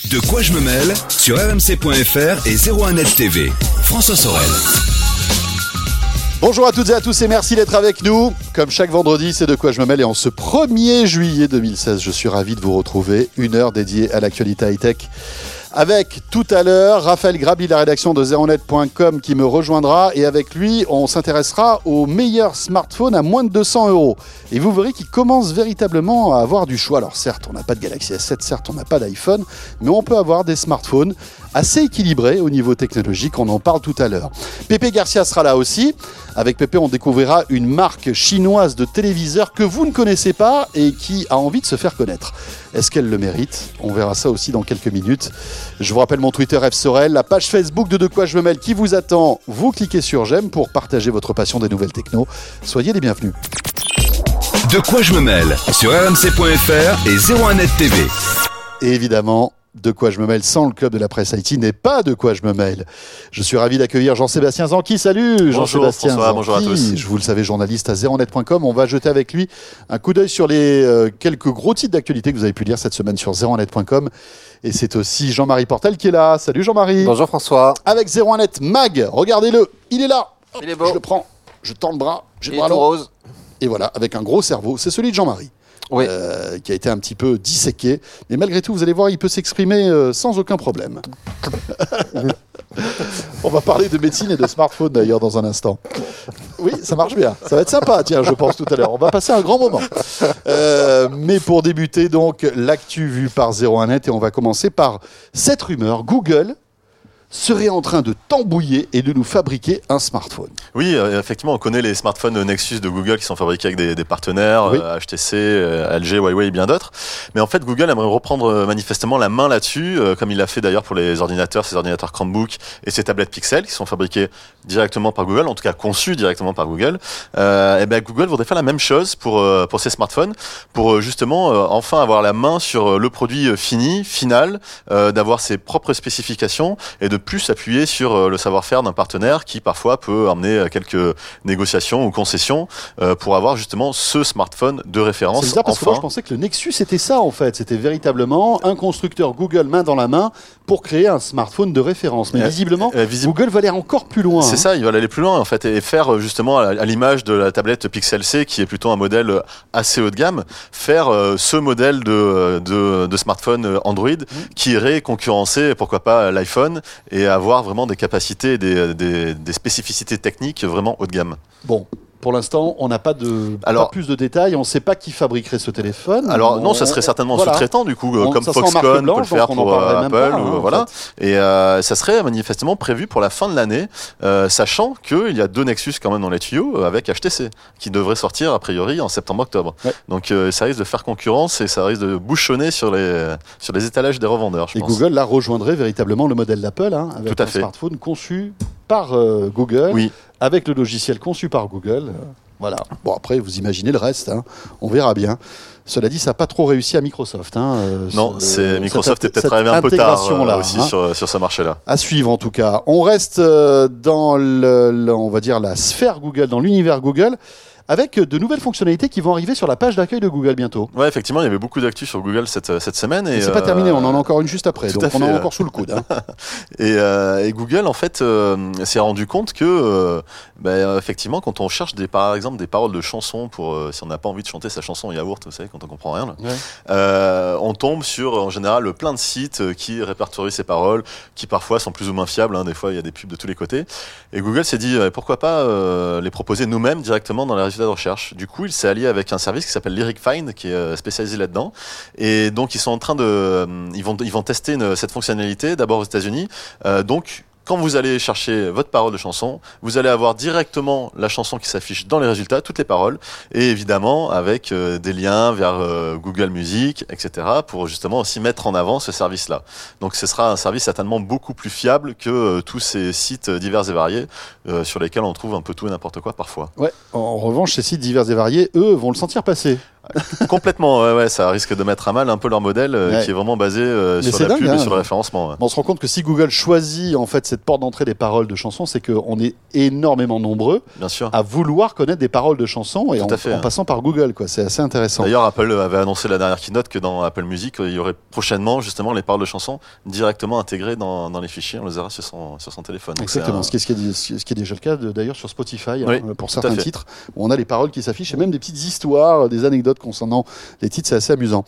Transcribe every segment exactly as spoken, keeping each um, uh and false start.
De quoi je me mêle sur R M C point F R et zéro un net T V. François Sorel. Bonjour à toutes et à tous et merci d'être avec nous. Comme chaque vendredi, c'est De quoi je me mêle et en ce premier juillet deux mille seize, je suis ravi de vous retrouver. Une heure dédiée à l'actualité high-tech. Avec tout à l'heure Raphaël Grabli de la rédaction de zéro net point com qui me rejoindra et avec lui on s'intéressera aux meilleurs smartphones à moins de deux cents euros. Et vous verrez qu'il commence véritablement à avoir du choix. Alors certes on n'a pas de Galaxy S sept, certes on n'a pas d'iPhone, mais on peut avoir des smartphones assez équilibrés au niveau technologique, on en parle tout à l'heure. Pépé Garcia sera là aussi. Avec Pépé on découvrira une marque chinoise de téléviseurs que vous ne connaissez pas et qui a envie de se faire connaître. Est-ce qu'elle le mérite ? On verra ça aussi dans quelques minutes. Je vous rappelle mon Twitter F Sorel, la page Facebook de De quoi je me mêle qui vous attend. Vous cliquez sur j'aime pour partager votre passion des nouvelles techno. Soyez les bienvenus. De quoi je me mêle sur R M C point F R et zéro un net T V. Et évidemment, De quoi je me mêle sans le club de la presse I T n'est pas De quoi je me mêle. Je suis ravi d'accueillir Jean-Sébastien Zanqui. Salut Jean-Sébastien François, Zanqui. bonjour à tous. Je vous le savez, journaliste à zéro net point com. On va jeter avec lui un coup d'œil sur les euh, quelques gros titres d'actualité que vous avez pu lire cette semaine sur zéro net point com. Et c'est aussi Jean-Marie Portal qui est là. Salut Jean-Marie. Bonjour François. Avec zéro un net Mag, regardez-le, il est là. Il est beau. Je le prends, je tends le bras, j'ai le Il est bras tout long. rose. Et voilà, avec un gros cerveau, c'est celui de Jean-Marie. Oui. Euh, qui a été un petit peu disséqué. Mais malgré tout, vous allez voir, il peut s'exprimer euh, sans aucun problème. On va parler de médecine et de smartphone d'ailleurs dans un instant. Oui, ça marche bien. Ça va être sympa, tiens, je pense tout à l'heure. On va passer un grand moment. Euh, mais pour débuter, donc, l'actu vue par zéro un net et on va commencer par cette rumeur. Google serait en train de tambouiller et de nous fabriquer un smartphone. Oui, euh, effectivement, on connaît les smartphones Nexus de Google qui sont fabriqués avec des, des partenaires, Oui. euh, H T C, euh, L G, Huawei et bien d'autres. Mais en fait, Google aimerait reprendre euh, manifestement la main là-dessus, euh, comme il l'a fait d'ailleurs pour les ordinateurs, ses ordinateurs Chromebook et ses tablettes Pixel qui sont fabriqués directement par Google, en tout cas conçus directement par Google. Euh, et ben Google voudrait faire la même chose pour euh, pour ses smartphones, pour euh, justement euh, enfin avoir la main sur euh, le produit euh, fini, final, euh, d'avoir ses propres spécifications et de plus s'appuyer sur euh, le savoir-faire d'un partenaire qui parfois peut emmener euh, quelques négociations ou concessions euh, pour avoir justement ce smartphone de référence. C'est bizarre parce que enfin. moi je pensais que le Nexus c'était ça en fait, c'était véritablement un constructeur Google main dans la main pour créer un smartphone de référence. Mais Euh, visiblement, euh, visi- Google va aller encore plus loin. C'est hein. ça, ils veulent aller plus loin en fait et faire euh, justement à, à l'image de la tablette Pixel C qui est plutôt un modèle euh, assez haut de gamme, faire euh, ce modèle de, de, de smartphone euh, Android Mmh. qui irait concurrencer pourquoi pas l'iPhone et avoir vraiment des capacités, des, des, des spécificités techniques vraiment haut de gamme. Bon, pour l'instant, on n'a pas de Alors- pas plus de détails, on ne sait pas qui fabriquerait ce téléphone. Alors On- non, ça serait certainement voilà. sous-traitant du coup, euh, On- comme ça sera en marque Foxconn peut blanche, le faire donc on en pour euh, parlerait même Apple, pas, hein, ou, en voilà. fait. Et euh, ça serait manifestement prévu pour la fin de l'année, euh, sachant qu'il y a deux Nexus quand même dans les tuyaux euh, avec H T C, qui devraient sortir a priori en septembre-octobre. Ouais. Donc euh, ça risque de faire concurrence et ça risque de bouchonner sur les, sur les étalages des revendeurs, je Et pense. Google là rejoindrait véritablement le modèle d'Apple, hein, avec Tout à un fait. smartphone conçu par euh, Google, Oui. avec le logiciel conçu par Google. euh, Voilà. Bon, après, vous imaginez le reste, hein, on verra bien. Cela dit, ça n'a pas trop réussi à Microsoft. Hein, euh, Non, ce- c'est cette- Microsoft est peut-être cette arrivé un peu tard euh, intégration-là, aussi hein. sur, sur ce marché-là. À suivre en tout cas. On reste euh, dans le, le- on va dire la sphère Google, dans l'univers Google, avec de nouvelles fonctionnalités qui vont arriver sur la page d'accueil de Google bientôt. Ouais, effectivement, il y avait beaucoup d'actu sur Google cette, cette semaine. Et Et c'est pas euh, terminé, on en a encore une juste après, tout donc à on en a fait, encore euh. sous le coude. hein. Et, euh, et Google, en fait, euh, s'est rendu compte que, euh, bah, effectivement, quand on cherche des, par exemple des paroles de chansons pour, euh, si on n'a pas envie de chanter sa chanson en yaourt, vous savez, quand on comprend rien, là, Ouais. euh, on tombe sur, en général, plein de sites euh, qui répertorient ces paroles, qui parfois sont plus ou moins fiables. Hein, des fois, il y a des pubs de tous les côtés. Et Google s'est dit, euh, pourquoi pas euh, les proposer nous-mêmes directement dans les résultats de recherche. Du coup, il s'est allié avec un service qui s'appelle Lyric Find, qui est euh, spécialisé là-dedans. Et donc, ils sont en train de, euh, ils vont, ils vont tester une- cette fonctionnalité d'abord aux États-Unis. Euh, donc, quand vous allez chercher votre parole de chanson, vous allez avoir directement la chanson qui s'affiche dans les résultats, toutes les paroles, et évidemment avec euh, des liens vers euh, Google Music, et cetera, pour justement aussi mettre en avant ce service-là. Donc ce sera un service certainement beaucoup plus fiable que euh, tous ces sites divers et variés euh, sur lesquels on trouve un peu tout et n'importe quoi parfois. Ouais. En revanche, ces sites divers et variés, eux, vont le sentir passer. Complètement, ouais, ouais, ça risque de mettre à mal un peu leur modèle euh, ouais. qui est vraiment basé euh, sur la dingue, pub hein. et sur le référencement. Ouais. On se rend compte que si Google choisit en fait cette porte d'entrée des paroles de chansons, c'est qu'on est énormément nombreux Bien sûr. à vouloir connaître des paroles de chansons et en, fait, en hein. passant par Google, quoi. C'est assez intéressant. D'ailleurs, Apple avait annoncé la dernière keynote que dans Apple Music, il y aurait prochainement justement les paroles de chansons directement intégrées dans, dans les fichiers. On les aura sur son, sur son téléphone. Donc Exactement, un... ce, qui est, ce, qui est, ce qui est déjà le cas de, d'ailleurs sur Spotify, oui, hein, pour certains titres, où on a les paroles qui s'affichent et même des petites histoires, des anecdotes concernant les titres, c'est assez amusant.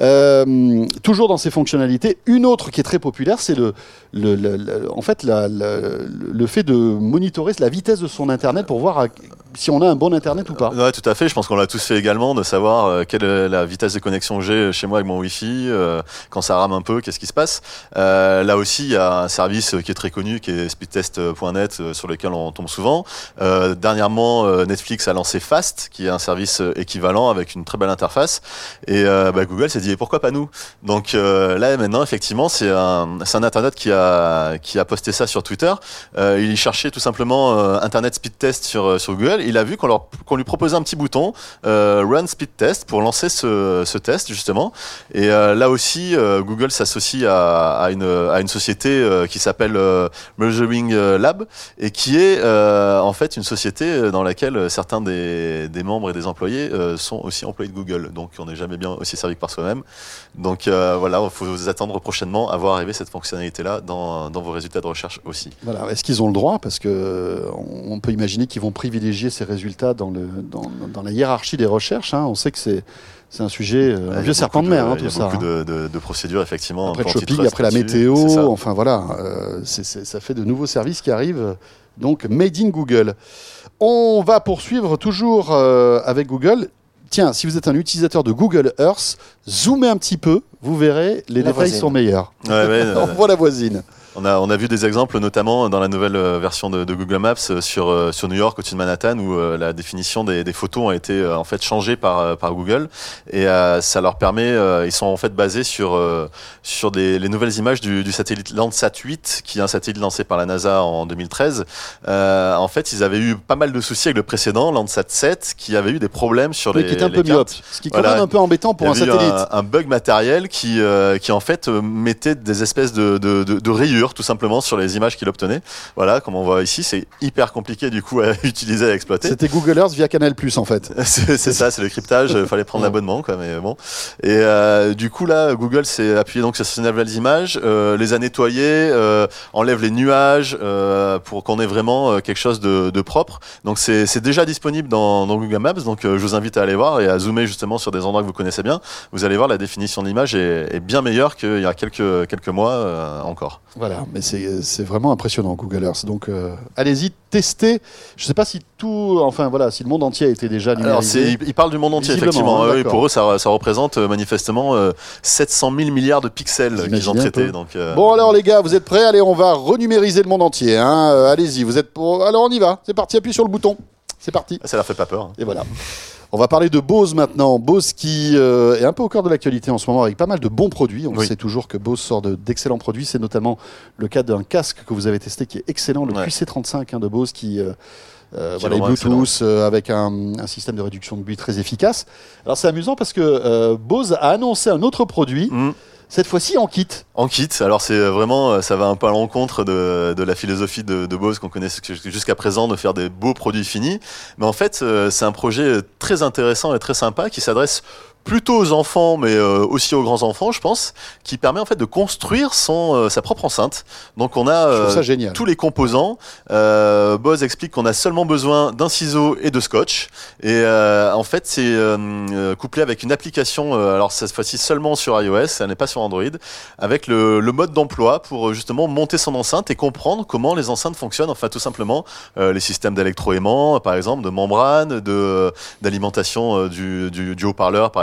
Euh, toujours dans ces fonctionnalités, une autre qui est très populaire, c'est le, le, le, le, en fait la, le, le fait de monitorer la vitesse de son Internet pour voir à, si on a un bon Internet ou pas. Oui, tout à fait. Je pense qu'on l'a tous fait également, de savoir euh, quelle est la vitesse de connexion que j'ai chez moi avec mon Wi-Fi, euh, quand ça rame un peu, qu'est-ce qui se passe. Euh, là aussi, il y a un service qui est très connu, qui est speedtest point net, euh, sur lequel on tombe souvent. Euh, dernièrement, euh, Netflix a lancé Fast, qui est un service équivalent avec une très belle interface. Et euh, bah, Google s'est dit, pourquoi pas nous? Donc euh, là, maintenant, effectivement, c'est un, c'est un internaute qui a, qui a posté ça sur Twitter. Euh, il cherchait tout simplement euh, Internet Speed Test sur, sur Google. Il a vu qu'on, leur, qu'on lui proposait un petit bouton, euh, Run Speed Test, pour lancer ce, ce test, justement. Et euh, là aussi, euh, Google s'associe à, à, une, à une société euh, qui s'appelle euh, Measuring Lab, et qui est euh, en fait une société dans laquelle certains des, des membres et des employés euh, sont aussi employés de Google. Donc on n'est jamais bien aussi servi que par soi-même. Donc euh, voilà, il faut vous attendre prochainement à voir arriver cette fonctionnalité-là dans, dans vos résultats de recherche aussi. Voilà. Est-ce qu'ils ont le droit? Parce qu'on peut imaginer qu'ils vont privilégier ces résultats dans, le, dans, dans la hiérarchie des recherches. Hein. On sait que c'est, c'est un sujet, euh, un vieux serpent de mer, hein, tout ça. Il y a beaucoup de, de, de procédures, effectivement. Après le shopping, après la météo, enfin voilà, euh, c'est, c'est, ça fait de nouveaux services qui arrivent. Donc, made in Google. On va poursuivre toujours euh, avec Google. Tiens, si vous êtes un utilisateur de Google Earth, zoomez un petit peu, vous verrez, les la détails voisine. sont meilleurs. Ouais, ouais, On voit la voisine. On a, on a vu des exemples, notamment dans la nouvelle version de, de Google Maps sur, sur New York, au-dessus de Manhattan, où euh, la définition des, des photos a été euh, en fait changée par, par Google. Et euh, ça leur permet, euh, ils sont en fait basés sur, euh, sur des, les nouvelles images du, du satellite Landsat huit, qui est un satellite lancé par la NASA en deux mille treize. Euh, en fait, ils avaient eu pas mal de soucis avec le précédent, Landsat sept, qui avait eu des problèmes sur oui, les, qui était un peu les myope, cartes. ce qui est quand Voilà. même un peu embêtant pour un satellite. Un, un bug matériel qui, euh, qui en fait mettait des espèces de, de, de, de rayures tout simplement sur les images qu'il obtenait. Voilà, comme on voit ici, c'est hyper compliqué du coup à utiliser, à exploiter. C'était Google Earth via Canal plus en fait. c'est, c'est ça, c'est le cryptage. Il fallait prendre l'abonnement, quoi, mais bon. Et euh, du coup là, Google s'est appuyé donc sur ces nouvelles images, euh, les a nettoyées, euh, enlève les nuages euh, pour qu'on ait vraiment quelque chose de, de propre. Donc c'est, c'est déjà disponible dans, dans Google Maps. Donc euh, je vous invite à aller voir et à zoomer justement sur des endroits que vous connaissez bien. Vous allez voir, la définition de l'image est, est bien meilleure qu'il y a quelques quelques mois euh, encore. Voilà, mais c'est, c'est vraiment impressionnant Google Earth. Donc euh, allez-y, testez. Je ne sais pas si tout, enfin voilà, si le monde entier a été déjà numérisé. Alors c'est, ils parlent du monde entier effectivement. Hein, oui, pour eux, ça, ça représente euh, manifestement euh, sept cent mille milliards de pixels Vous qu'ils ont traités. Donc, euh... Bon alors les gars, vous êtes prêts? Allez, on va renumériser le monde entier. Hein. Euh, allez-y, vous êtes pour... Alors on y va. C'est parti, appuyez sur le bouton. C'est parti. Ça leur fait pas peur. Hein. Et voilà. On va parler de Bose maintenant. Bose qui euh, est un peu au cœur de l'actualité en ce moment avec pas mal de bons produits. On oui. sait toujours que Bose sort de, d'excellents produits. C'est notamment le cas d'un casque que vous avez testé qui est excellent, le ouais. Q C trente-cinq hein, de Bose qui... Euh, Euh, voilà, Bluetooth euh, avec un, un système de réduction de bruit très efficace. Alors c'est amusant parce que euh, Bose a annoncé un autre produit, mmh. cette fois-ci en kit. En kit, alors c'est vraiment, ça va un peu à l'encontre de, de la philosophie de, de Bose qu'on connaît jusqu'à présent, de faire des beaux produits finis. Mais en fait, euh, c'est un projet très intéressant et très sympa qui s'adresse plutôt aux enfants, mais euh, aussi aux grands enfants, je pense, qui permet en fait de construire son euh, sa propre enceinte. Donc on a euh, tous les composants. Euh, Bose explique qu'on a seulement besoin d'un ciseau et de scotch. Et euh, en fait, c'est euh, couplé avec une application. Euh, alors cette fois-ci seulement sur iOS, elle n'est pas sur Android, avec le, le mode d'emploi pour justement monter son enceinte et comprendre comment les enceintes fonctionnent. Enfin, tout simplement euh, les systèmes d'électroaimant, par exemple, de membrane, de d'alimentation euh, du, du, du haut-parleur par les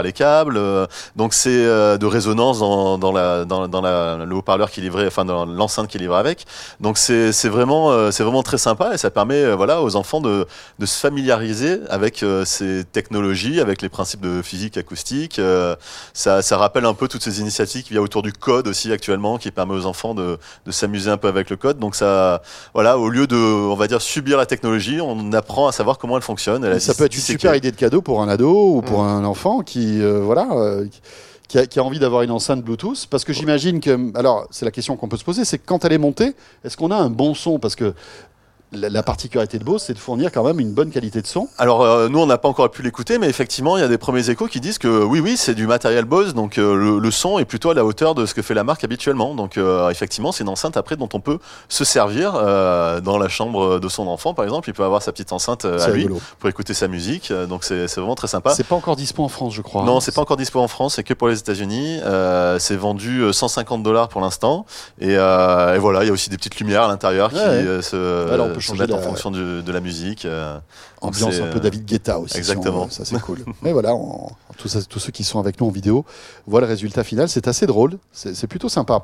les câbles. Euh, donc c'est euh, de résonance dans, dans, la, dans, dans la, le haut-parleur qui est livré, enfin dans l'enceinte qui est livrée avec. Donc c'est, c'est, vraiment, euh, c'est vraiment très sympa et ça permet euh, voilà, aux enfants de, de se familiariser avec euh, ces technologies, avec les principes de physique acoustique. Euh, ça, ça rappelle un peu toutes ces initiatives qu'il y a autour du code aussi actuellement, qui permet aux enfants de, de s'amuser un peu avec le code. Donc ça, voilà, au lieu de, on va dire, subir la technologie, on apprend à savoir comment elle fonctionne. Elle ça peut être une super idée de cadeau pour un ado ou pour mmh. un enfant qui, euh, voilà, euh, qui, a, qui a envie d'avoir une enceinte Bluetooth. Parce que j'imagine que, alors c'est la question qu'on peut se poser, c'est que quand elle est montée, est-ce qu'on a un bon son? Parce que la particularité de Bose, c'est de fournir quand même une bonne qualité de son. Alors, euh, nous, on n'a pas encore pu l'écouter, mais effectivement, il y a des premiers échos qui disent que oui, oui, c'est du matériel Bose, donc euh, le, le son est plutôt à la hauteur de ce que fait la marque habituellement. Donc, euh, effectivement, c'est une enceinte après dont on peut se servir euh, dans la chambre de son enfant, par exemple. Il peut avoir sa petite enceinte euh, à lui rigolo. Pour écouter sa musique. Donc, c'est, c'est vraiment très sympa. C'est pas encore dispo en France, je crois. Non, c'est pas encore dispo en France, c'est que pour les États-Unis. Euh, c'est vendu cent cinquante dollars pour l'instant. Et, euh, et voilà, il y a aussi des petites lumières à l'intérieur ouais, qui ouais. Euh, se, Alors, on peut se changer mettent la... en fonction du, de la musique. Euh, Ambiance un peu David Guetta aussi. Exactement. Si on, ça, c'est cool. Mais voilà, on, tous, tous ceux qui sont avec nous en vidéo voient le résultat final. C'est assez drôle. C'est, c'est plutôt sympa.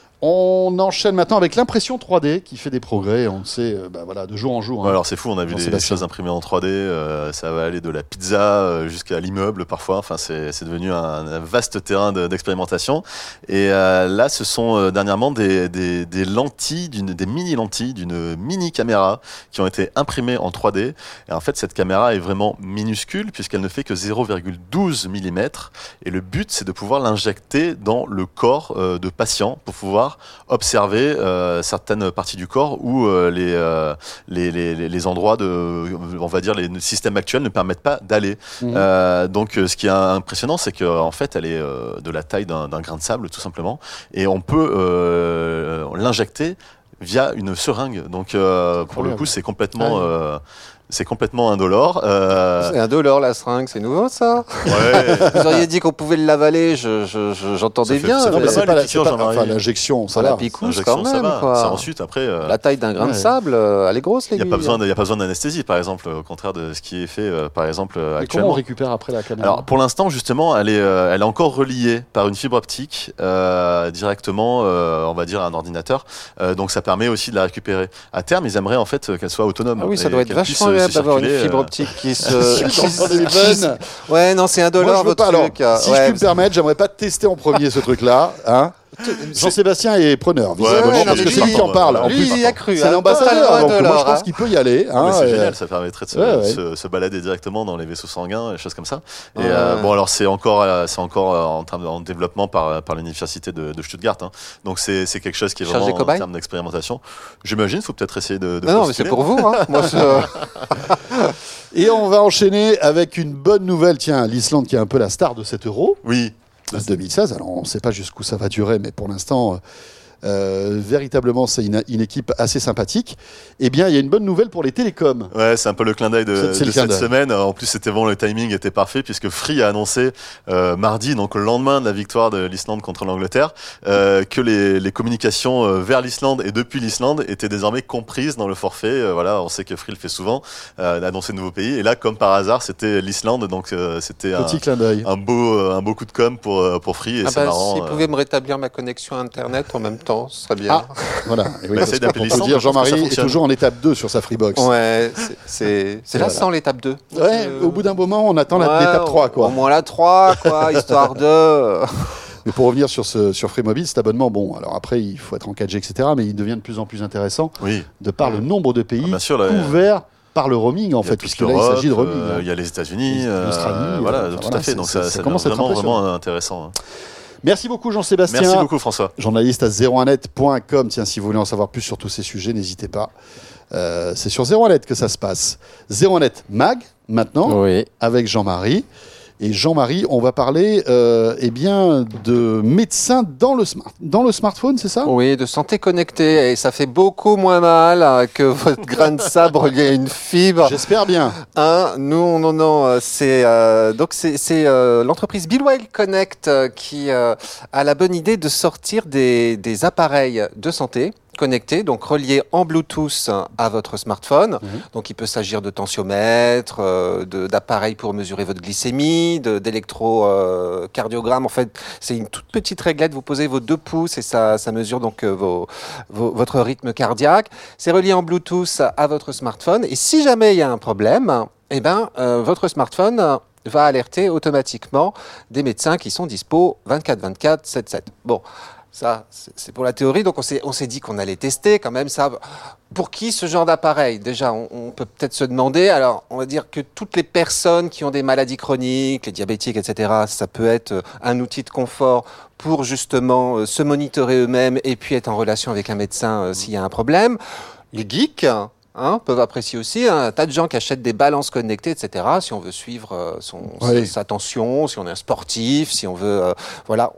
On enchaîne maintenant avec l'impression trois D qui fait des progrès, on le sait, euh, bah voilà, de jour en jour. Hein. Alors c'est fou, on a vu des, des choses imprimées en trois D, euh, ça va aller de la pizza euh, jusqu'à l'immeuble parfois, enfin c'est, c'est devenu un, un vaste terrain de, d'expérimentation. Et euh, là ce sont euh, dernièrement des, des, des lentilles, d'une, des mini lentilles d'une mini caméra qui ont été imprimées en trois D. Et en fait cette caméra est vraiment minuscule puisqu'elle ne fait que zéro virgule douze millimètres. Et le but c'est de pouvoir l'injecter dans le corps euh, de patients pour pouvoir observer euh, certaines parties du corps où euh, les, euh, les, les, les endroits de, on va dire, les systèmes actuels ne permettent pas d'aller. Mmh. Euh, donc, ce qui est impressionnant, c'est qu'en fait, elle est euh, de la taille d'un, d'un grain de sable, tout simplement, et on peut euh, l'injecter via une seringue. Donc, euh, pour le coup, c'est complètement... Euh, C'est complètement indolore. Euh... C'est indolore la seringue, c'est nouveau ça. Ouais. Vous auriez dit qu'on pouvait l'avaler, je, je, je, j'entendais fait, bien. Non, mais c'est pas, la, c'est pas enfin, l'injection, ça va. La picouse quand même. Quoi. C'est ensuite, après, euh... la taille d'un grain ouais. de sable, euh, elle est grosse. Il n'y a pas besoin, de, y a pas besoin d'anesthésie, par exemple, au contraire de ce qui est fait, euh, par exemple, euh, mais actuellement. Comment on récupère après la caméra? Alors, pour l'instant, justement, elle est, euh, elle est encore reliée par une fibre optique euh, directement, euh, on va dire, à un ordinateur. Euh, donc, ça permet aussi de la récupérer. À terme, ils aimeraient en fait qu'elle soit autonome. Ah oui, ça doit être vachement agréable d'avoir une fibre optique qui se. Ouais, non, c'est indolore votre truc. Alors, si ouais, je puis me permettre, j'aimerais pas tester en premier ce truc-là. Hein. Jean-Sébastien est preneur, visiblement, ouais, ouais, parce que c'est lui qui en parle. En lui, plus, il y a cru. C'est hein, l'ambassadeur, donc moi je pense hein. qu'il peut y aller. Hein, c'est euh... génial, ça permettrait de se, ouais, ouais. se, se balader directement dans les vaisseaux sanguins, des choses comme ça. Et ouais. euh, bon, alors c'est encore, c'est encore en termes en développement par par l'université de, de Stuttgart. Hein. Donc c'est c'est quelque chose qui est vraiment en termes d'expérimentation. J'imagine, il faut peut-être essayer de. de non, non, mais c'est pour vous. Hein. Moi, je... Et on va enchaîner avec une bonne nouvelle. Tiens, l'Islande qui est un peu la star de cet euro. Oui. deux mille seize, alors on ne sait pas jusqu'où ça va durer, mais pour l'instant, euh, véritablement, c'est une, une équipe assez sympathique. Eh bien, il y a une bonne nouvelle pour les télécoms. Ouais, c'est un peu le clin d'œil de, c'est, c'est de cette semaine. En plus, c'était bon, le timing était parfait puisque Free a annoncé euh, mardi, donc le lendemain de la victoire de l'Islande contre l'Angleterre, euh, que les, les communications euh, vers l'Islande et depuis l'Islande étaient désormais comprises dans le forfait. Euh, voilà, on sait que Free le fait souvent, euh, d'annoncer de nouveaux pays. Et là, comme par hasard, c'était l'Islande, donc euh, c'était un, petit clin d'œil. un beau, un beau coup de com pour pour Free. Et ah c'est bah, marrant. Si vous euh... pouvez me rétablir ma connexion internet en même temps, ce serait bien. Ah, voilà. Et oui, bah, parce qu'on peut dire, Jean-Marie est toujours en étape deux sur sa Freebox. Ouais, c'est, c'est, c'est là sans l'étape deux. Ouais, euh... au bout d'un moment, on attend ouais, l'étape trois, quoi. Au moins la trois, quoi, histoire de... Mais pour revenir sur, ce, sur Free Mobile, cet abonnement, bon, alors après, il faut être en quatre G, et cetera, mais il devient de plus en plus intéressant oui. de par le nombre de pays ah, sûr, là, couverts par le roaming, en fait, puisque là, il s'agit de roaming. Il euh, y a les États-Unis, l'Australie, euh, voilà, euh, tout voilà, à fait. Donc ça, ça commence devient vraiment, vraiment intéressant. Hein. Merci beaucoup Jean-Sébastien. Merci beaucoup François. Journaliste à zéro un net point com. Tiens, si vous voulez en savoir plus sur tous ces sujets, n'hésitez pas. Euh, c'est sur zéro un net que ça se passe. zéro un net Mag, maintenant, oui. avec Jean-Marie. Et Jean-Marie, on va parler euh, eh bien, de médecins dans le, smart, dans le smartphone, c'est ça ? Oui, de santé connectée. Et ça fait beaucoup moins mal hein, que votre grain de sabre relié à une fibre. J'espère bien. Hein, nous, non, non. C'est, euh, donc c'est, c'est euh, l'entreprise Bilwell Connect euh, qui euh, a la bonne idée de sortir des, des appareils de santé connecté, donc relié en Bluetooth à votre smartphone. Mhm. Donc il peut s'agir de tensiomètre, euh, de- d'appareils pour mesurer votre glycémie, de- d'électrocardiogramme. En fait, c'est une toute petite réglette. Vous posez vos deux pouces et ça, ça mesure donc euh, vos, vos- votre rythme cardiaque. C'est relié en Bluetooth à votre smartphone. Et si jamais il y a un problème, eh ben, euh, votre smartphone euh, va alerter automatiquement des médecins qui sont dispo vingt-quatre vingt-quatre, sept sept. Bon. Ça, c'est c'est pour la théorie. Donc, on s'est, on s'est dit qu'on allait tester quand même ça. Pour qui ce genre d'appareil? Déjà, on, on peut peut-être se demander. Alors, on va dire que toutes les personnes qui ont des maladies chroniques, les diabétiques, et cetera, ça peut être un outil de confort pour justement euh, se monitorer eux-mêmes et puis être en relation avec un médecin euh, s'il y a un problème. Les geeks, hein, peuvent apprécier aussi. Un tas de gens qui achètent des balances connectées, et cetera. Si on veut suivre euh, son, Oui. sa tension, si on est un sportif, si on veut, euh, voilà.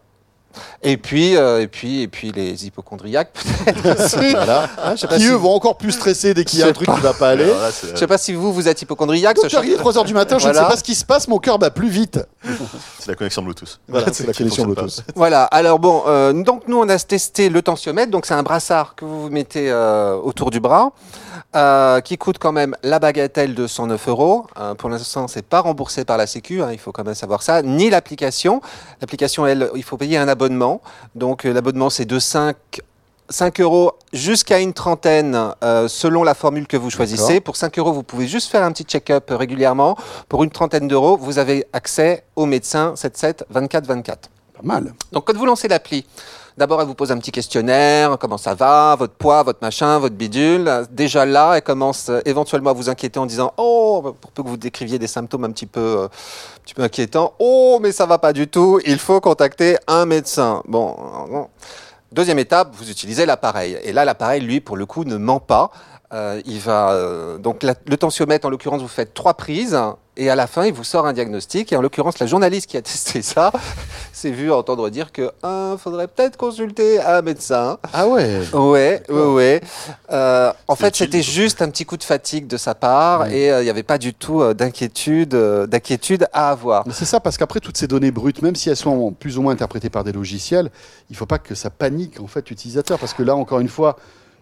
Et puis, euh, et puis, et puis les hypochondriaques peut-être aussi. Voilà. Hein, je sais pas Qui si- eux vont encore plus stresser dès qu'il y a Je un sais truc pas. qui va pas aller. Alors là, c'est- Je sais pas si vous, vous êtes hypochondriaque. Donc, sachant j'arrive que- trois heures du matin, je ne Voilà. sais pas ce qui se passe, mon cœur bat plus vite. c'est la connexion Bluetooth. Voilà, c'est la Qui connexion fonctionne pas. Bluetooth. Voilà. Alors bon, euh, donc nous on a testé le tensiomètre. Donc c'est un brassard que vous vous mettez euh, autour du bras, euh, qui coûte quand même la bagatelle de cent neuf euros. Euh, pour l'instant, c'est pas remboursé par la Sécu. Hein, il faut quand même savoir ça. Ni l'application. L'application, elle, il faut payer un abonnement. Donc euh, l'abonnement, c'est de cinq cinq euros jusqu'à une trentaine euh, selon la formule que vous choisissez. D'accord. Pour cinq euros, vous pouvez juste faire un petit check-up régulièrement. Pour une trentaine d'euros, vous avez accès au médecin sept sept vingt-quatre vingt-quatre. Pas mal. Donc quand vous lancez l'appli, d'abord elle vous pose un petit questionnaire, comment ça va, votre poids, votre machin, votre bidule. Déjà là, elle commence euh, éventuellement à vous inquiéter en disant « Oh !» pour peu que vous décriviez des symptômes un petit peu, euh, un petit peu inquiétants. « Oh, mais ça va pas du tout, il faut contacter un médecin. » Bon, bon. Deuxième étape, vous utilisez l'appareil. Et là, l'appareil, lui, pour le coup, ne ment pas. Euh, il va euh, donc la- le tensiomètre, en l'occurrence, vous faites trois prises et à la fin, il vous sort un diagnostic. Et en l'occurrence, la journaliste qui a testé ça s'est vue entendre dire que euh, faudrait peut-être consulter un médecin. Ah ouais. Ouais, ouais, ouais. Euh, en C'est fait, utile, c'était quoi. juste un petit coup de fatigue de sa part Ouais. et euh, il n'y avait pas du tout euh, d'inquiétude, euh, d'inquiétude à avoir. Mais c'est ça, parce qu'après, toutes ces données brutes, même si elles sont plus ou moins interprétées par des logiciels, il ne faut pas que ça panique en fait l'utilisateur. Parce que là, encore une fois,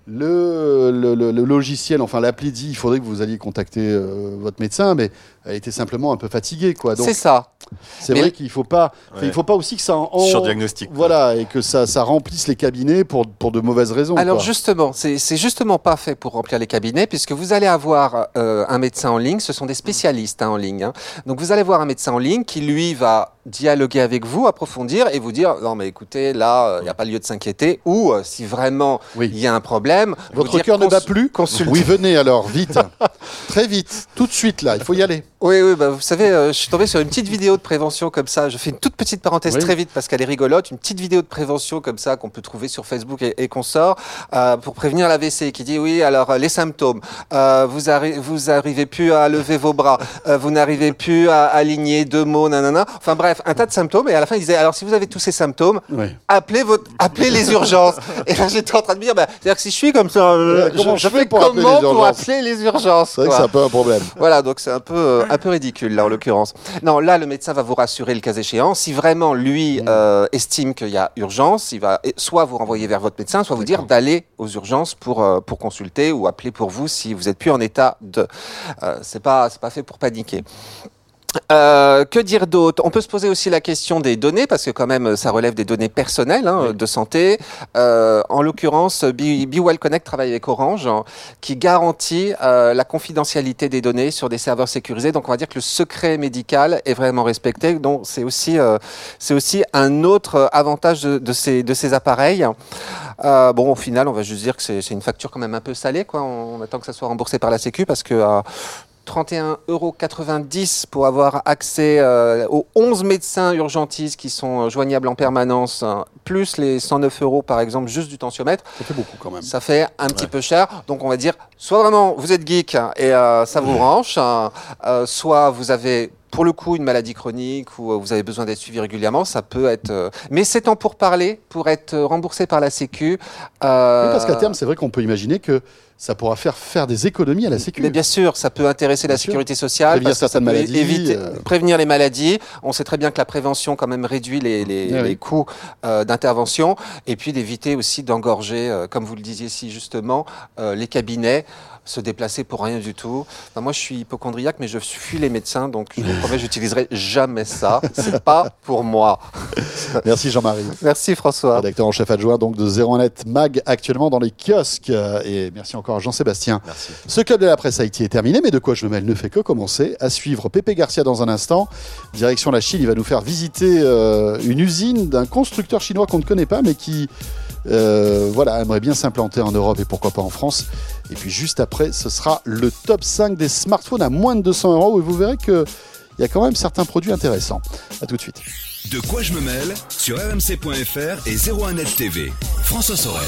le, le, le- le logiciel, enfin l'appli dit il faudrait que vous alliez contacter euh, votre médecin, mais elle était simplement un peu fatiguée. Quoi. Donc C'est ça. c'est Mais vrai le- qu'il ne faut pas, enfin, Ouais. il faut pas aussi que ça en... Surdiagnostic, quoi. Voilà, et que ça, ça remplisse les cabinets pour, pour de mauvaises raisons. Alors quoi. justement, c'est c'est justement pas fait pour remplir les cabinets puisque vous allez avoir euh, un médecin en ligne, ce sont des spécialistes hein, en ligne. hein. Donc vous allez voir un médecin en ligne qui lui va dialoguer avec vous, approfondir et vous dire non mais écoutez là il n'y a pas lieu de s'inquiéter ou euh, si vraiment Oui. il y a un problème, vous Votre dire cœur ne cons- bat plus consultez. Oui, venez alors, vite. Très vite, tout de suite là, il faut y aller. Oui, oui, bah, vous savez, euh, je suis tombé sur une petite vidéo de prévention comme ça. Je fais une toute petite parenthèse Oui. très vite parce qu'elle est rigolote. Une petite vidéo de prévention comme ça qu'on peut trouver sur Facebook et, et qu'on sort euh, pour prévenir l'A V C qui dit oui, alors euh, les symptômes, euh, vous, arri- vous arrivez plus à lever vos bras, euh, vous n'arrivez plus à aligner deux mots, nanana. Enfin bref, un tas de symptômes. Et à la fin, il disait alors si vous avez tous ces symptômes, Oui. appelez, votre, appelez les urgences. Et là, j'étais en train de me dire, bah, c'est-à-dire que si je suis comme ça, euh, Ouais, comment je fais fais pour appeler comment les pour urgences appeler les urgences C'est vrai que quoi. c'est un peu un problème. Voilà, donc c'est un peu, euh, un peu ridicule là en l'occurrence. Non, là le médecin va vous rassurer le cas échéant. Si vraiment lui euh, estime qu'il y a urgence, il va eh, soit vous renvoyer vers votre médecin, soit vous dire d'aller aux urgences pour euh, pour consulter ou appeler pour vous si vous êtes plus en état de. Euh, c'est pas c'est pas fait pour paniquer. Euh, que dire d'autre? On peut se poser aussi la question des données parce que quand même ça relève des données personnelles hein, Oui. de santé. Euh, en l'occurrence, Be, Be Well Connect travaille avec Orange hein, qui garantit euh, la confidentialité des données sur des serveurs sécurisés. Donc on va dire que le secret médical est vraiment respecté. Donc c'est aussi euh, c'est aussi un autre avantage de, de ces de ces appareils. Euh, bon au final on va juste dire que c'est c'est une facture quand même un peu salée quoi. On, on attend que ça soit remboursé par la Sécu parce que euh, trente et un euros quatre-vingt-dix pour avoir accès euh, aux onze médecins urgentistes qui sont euh, joignables en permanence, hein, plus les cent neuf euros par exemple juste du tensiomètre, Ça fait beaucoup quand même. ça fait un petit Ouais. peu cher. Donc on va dire, soit vraiment vous êtes geek hein, et euh, ça vous branche, hein, euh, soit vous avez pour le coup une maladie chronique où vous avez besoin d'être suivi régulièrement, ça peut être... Euh... Mais c'est en pourparlers pour être remboursé par la Sécu. Euh... Oui, parce qu'à terme, c'est vrai qu'on peut imaginer que ça pourra faire faire des économies à la Sécu. Mais bien sûr, ça peut intéresser bien la sûr. sécurité sociale. Prévenir certaines maladies. Éviter, euh... Prévenir les maladies. On sait très bien que la prévention quand même réduit les, les, ah, les oui. coûts euh, d'intervention. Et puis d'éviter aussi d'engorger, euh, comme vous le disiez si justement, euh, les cabinets. Se déplacer pour rien du tout. Enfin, moi, je suis hypocondriaque, mais je fuis les médecins, donc je vous promets, j'utiliserai jamais ça. C'est pas pour moi. Merci Jean-Marie. Merci François. Rédacteur en chef adjoint donc de zéro un net Mag actuellement dans les kiosques. Et merci encore à Jean-Sébastien. Merci. Ce club de la presse Haïti est terminé, mais de quoi je me mêle ne fait que commencer. À suivre Pépé Garcia dans un instant. Direction la Chine, il va nous faire visiter euh, une usine d'un constructeur chinois qu'on ne connaît pas, mais qui euh, voilà, aimerait bien s'implanter en Europe et pourquoi pas en France. Et puis juste après, ce sera le top cinq des smartphones à moins de deux cents euros. Et vous verrez qu'il y a quand même certains produits intéressants. A tout de suite. De quoi je me mêle sur R M C point F R et zéro un net T V. François Sorel.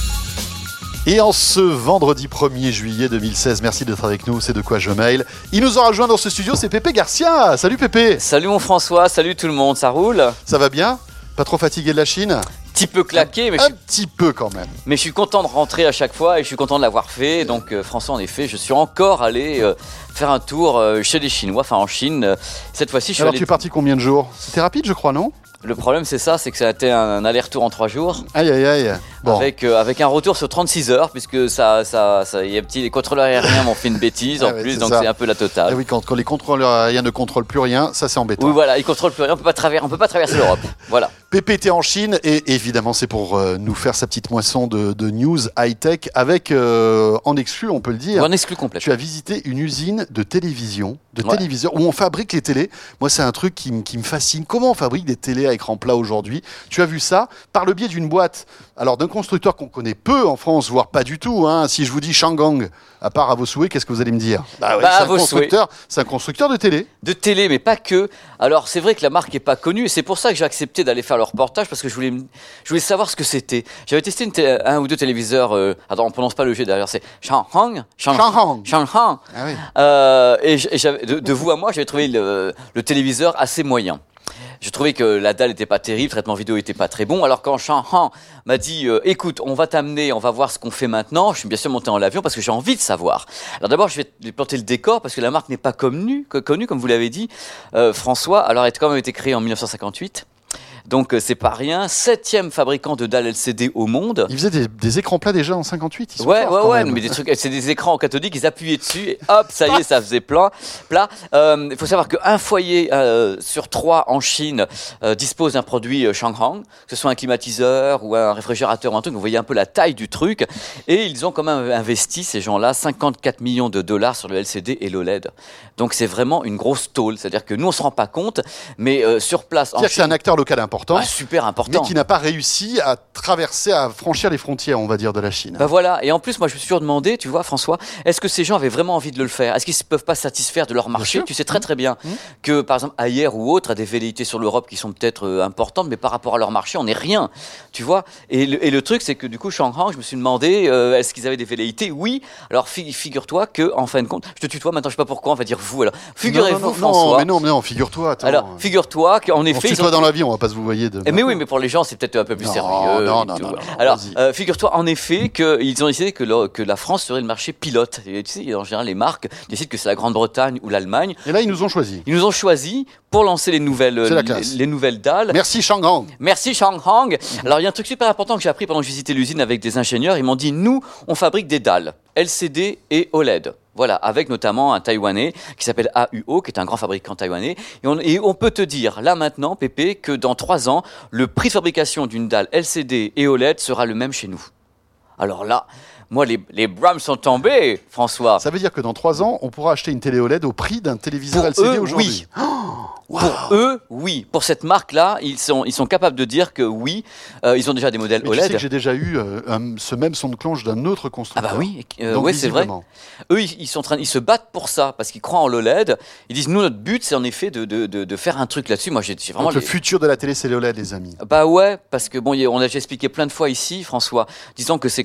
Et en ce vendredi premier juillet deux mille seize, merci d'être avec nous, c'est De quoi je me mêle. Il nous a rejoint dans ce studio, c'est Pépé Garcia. Salut Pépé. Salut mon François, salut tout le monde, ça roule? Ça va bien? Pas trop fatigué de la Chine? Petit peu claqué, mais un je suis... petit peu quand même. Mais je suis content de rentrer à chaque fois et je suis content de l'avoir fait. Donc euh, François, en effet, je suis encore allé euh, faire un tour euh, chez les Chinois, enfin en Chine. Euh, cette fois-ci, je suis Alors allé... tu es parti combien de jours? C'était rapide, je crois, non? Le problème, c'est ça, c'est que ça a été un, un aller-retour en trois jours. Aïe, aïe, aïe. Bon. Avec, euh, avec un retour sur trente-six heures, puisque ça, ça, ça, y a petit, les contrôleurs aériens m'ont fait une bêtise en ah ouais, plus, c'est donc ça. c'est un peu la totale. Ah oui, quand, quand les contrôleurs aériens ne contrôlent plus rien, ça c'est embêtant. Oui, voilà, ils contrôlent plus rien, on peut pas traverser, on peut pas traverser l'Europe. Voilà. Pépé était en Chine et évidemment c'est pour euh, nous faire sa petite moisson de, de news high-tech avec, euh, en exclu, on peut le dire. En exclu complet. Tu as visité une usine de télévision, de Ouais. téléviseurs où on fabrique les télés. Moi, c'est un truc qui, m- qui me fascine. Comment on fabrique des télés à écran plat aujourd'hui? Tu as vu ça par le biais d'une boîte, alors d'un constructeur qu'on connaît peu en France, voire pas du tout. Hein. Si je vous dis Shangang, à part à vos souhaits, qu'est-ce que vous allez me dire? Bah ouais, Bah, c'est à un vos constructeur, c'est un constructeur de télé. De télé, mais pas que. Alors, c'est vrai que la marque n'est pas connue, et c'est pour ça que j'ai accepté d'aller faire le reportage, parce que je voulais, me- je voulais savoir ce que c'était. J'avais testé une télé- un ou deux téléviseurs, euh, attends, on prononce pas le G d'ailleurs, c'est Shanghang Shanghang. Shanghang. Ah oui. Euh, et j- et j'avais, de, de vous à moi, j'avais trouvé le, le téléviseur assez moyen. Je trouvais que la dalle n'était pas terrible, le traitement vidéo n'était pas très bon. Alors quand Shanghang m'a dit euh, écoute, on va t'amener, on va voir ce qu'on fait maintenant, je suis bien sûr monté en l'avion parce que j'ai envie de savoir. Alors d'abord, je vais lui planter le décor parce que la marque n'est pas connue, co- connue comme vous l'avez dit, euh, François. Alors elle a quand même été créée en dix-neuf cent cinquante-huit. Donc euh, c'est pas rien, septième fabricant de dalles L C D au monde. Ils faisaient des, des écrans plats déjà en cinquante-huit. Ils sont Ouais, forts, ouais, quand ouais, même. mais des trucs, c'est des écrans en cathodique, ils appuyaient dessus et hop, ça y est, ça faisait plat. plat. Euh, il faut savoir qu'un foyer euh, sur trois en Chine euh, dispose d'un produit euh, Shanghang, que ce soit un climatiseur ou un réfrigérateur ou un truc, vous voyez un peu la taille du truc. Et ils ont quand même investi, ces gens-là, cinquante-quatre millions de dollars sur le L C D et l'O L E D. Donc c'est vraiment une grosse tôle, c'est-à-dire que nous on se rend pas compte, mais euh, sur place en C'est-à-dire que c'est Chine, un acteur local important, ah, super important. mais qui n'a pas réussi à traverser, à franchir les frontières, on va dire, de la Chine. Bah voilà, et en plus, moi je me suis toujours demandé, tu vois François, est-ce que ces gens avaient vraiment envie de le faire? Est-ce qu'ils ne peuvent pas se satisfaire de leur marché? sûr. Tu sais très très bien Mmh. que par exemple Ayer ou autre a des velléités sur l'Europe qui sont peut-être euh, importantes, mais par rapport à leur marché, on n'est rien, tu vois. Et le, et le truc, c'est que du coup, Shanghang, je me suis demandé, euh, est-ce qu'ils avaient des velléités? Oui. Alors fi- figure-toi que, en fin de compte, je te tutoie maintenant, je sais pas pourquoi, on va dire vous. Alors, figurez-vous, non, non, François. Non, mais non, mais non, figure-toi. Attends. Alors, figure-toi qu'en on effet, se ils tutoie ont- dans l'avion, on va pas se vous voyer de. Eh, mais oui, mais pour les gens, c'est peut-être un peu plus Non, sérieux. non, et non, tout. non, non, Alors, vas-y. euh, figure-toi en effet qu'ils ont décidé que, le- que la France serait le marché pilote. Et tu sais, en général, les marques décident que c'est la Grande-Bretagne ou l'Allemagne. Et là, ils nous ont choisis. Ils nous ont choisis pour lancer les nouvelles, C'est la les, classe. les nouvelles dalles. Merci Shanghang. Merci Shanghang. Alors, il y a un truc super important que j'ai appris pendant que je visitais l'usine avec des ingénieurs. Ils m'ont dit, nous, on fabrique des dalles L C D et O L E D. Voilà, avec notamment un Taïwanais qui s'appelle A U O, qui est un grand fabricant taïwanais. Et on, et on peut te dire, là maintenant, Pépé, que dans trois ans, le prix de fabrication d'une dalle L C D et O L E D sera le même chez nous. Alors là, moi, les, les brames sont tombés, François. Ça veut dire que dans trois ans, on pourra acheter une télé O L E D au prix d'un téléviseur Pour L C D eux, aujourd'hui. oui. Wow. Pour eux, oui. Pour cette marque-là, ils sont, ils sont capables de dire que oui, euh, ils ont déjà des modèles Mais O tu L E sais D. que j'ai déjà eu euh, un- ce même son de cloche d'un autre Ah constructeur. bah oui, euh, Donc, ouais, c'est vrai. visiblement. Eux, ils, ils sont en train, ils se battent pour ça parce qu'ils croient en l'O L E D. Ils disent nous, notre but, c'est en effet de, de, de, de faire un truc là-dessus. Moi, j'ai j'ai vraiment Donc, le les- futur de la télé, c'est le O L E D, les amis. Bah ouais, parce que bon, y a- on a déjà expliqué plein de fois ici, François, disons que c'est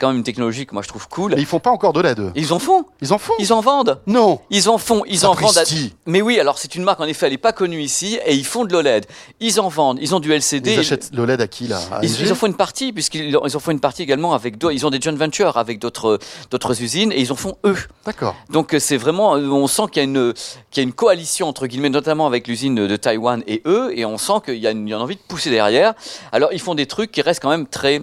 quand même une technologie que moi je trouve cool. Mais ils font pas encore de L E D. Ils en font. Ils en font Ils en vendent. Non. Ils en font. Ils en vendent. à- Sapristi. Mais oui, alors c'est une marque en effet, elle n'est pas connue ici et ils font de l'O L E D. Ils en vendent. Ils ont du L C D. Ils achètent l'O L E D à qui là? À Ils, L G? ils en font une partie, puisqu'ils ils en font une partie également avec d'autres. Ils ont des joint ventures avec d'autres d'autres usines et ils en font eux. D'accord. Donc euh, c'est vraiment, euh, on sent qu'il y a une qu'il y a une coalition entre guillemets, notamment avec l'usine de Taïwan et eux, et on sent qu'il y a une, il y a une envie de pousser derrière. Alors ils font des trucs qui restent quand même très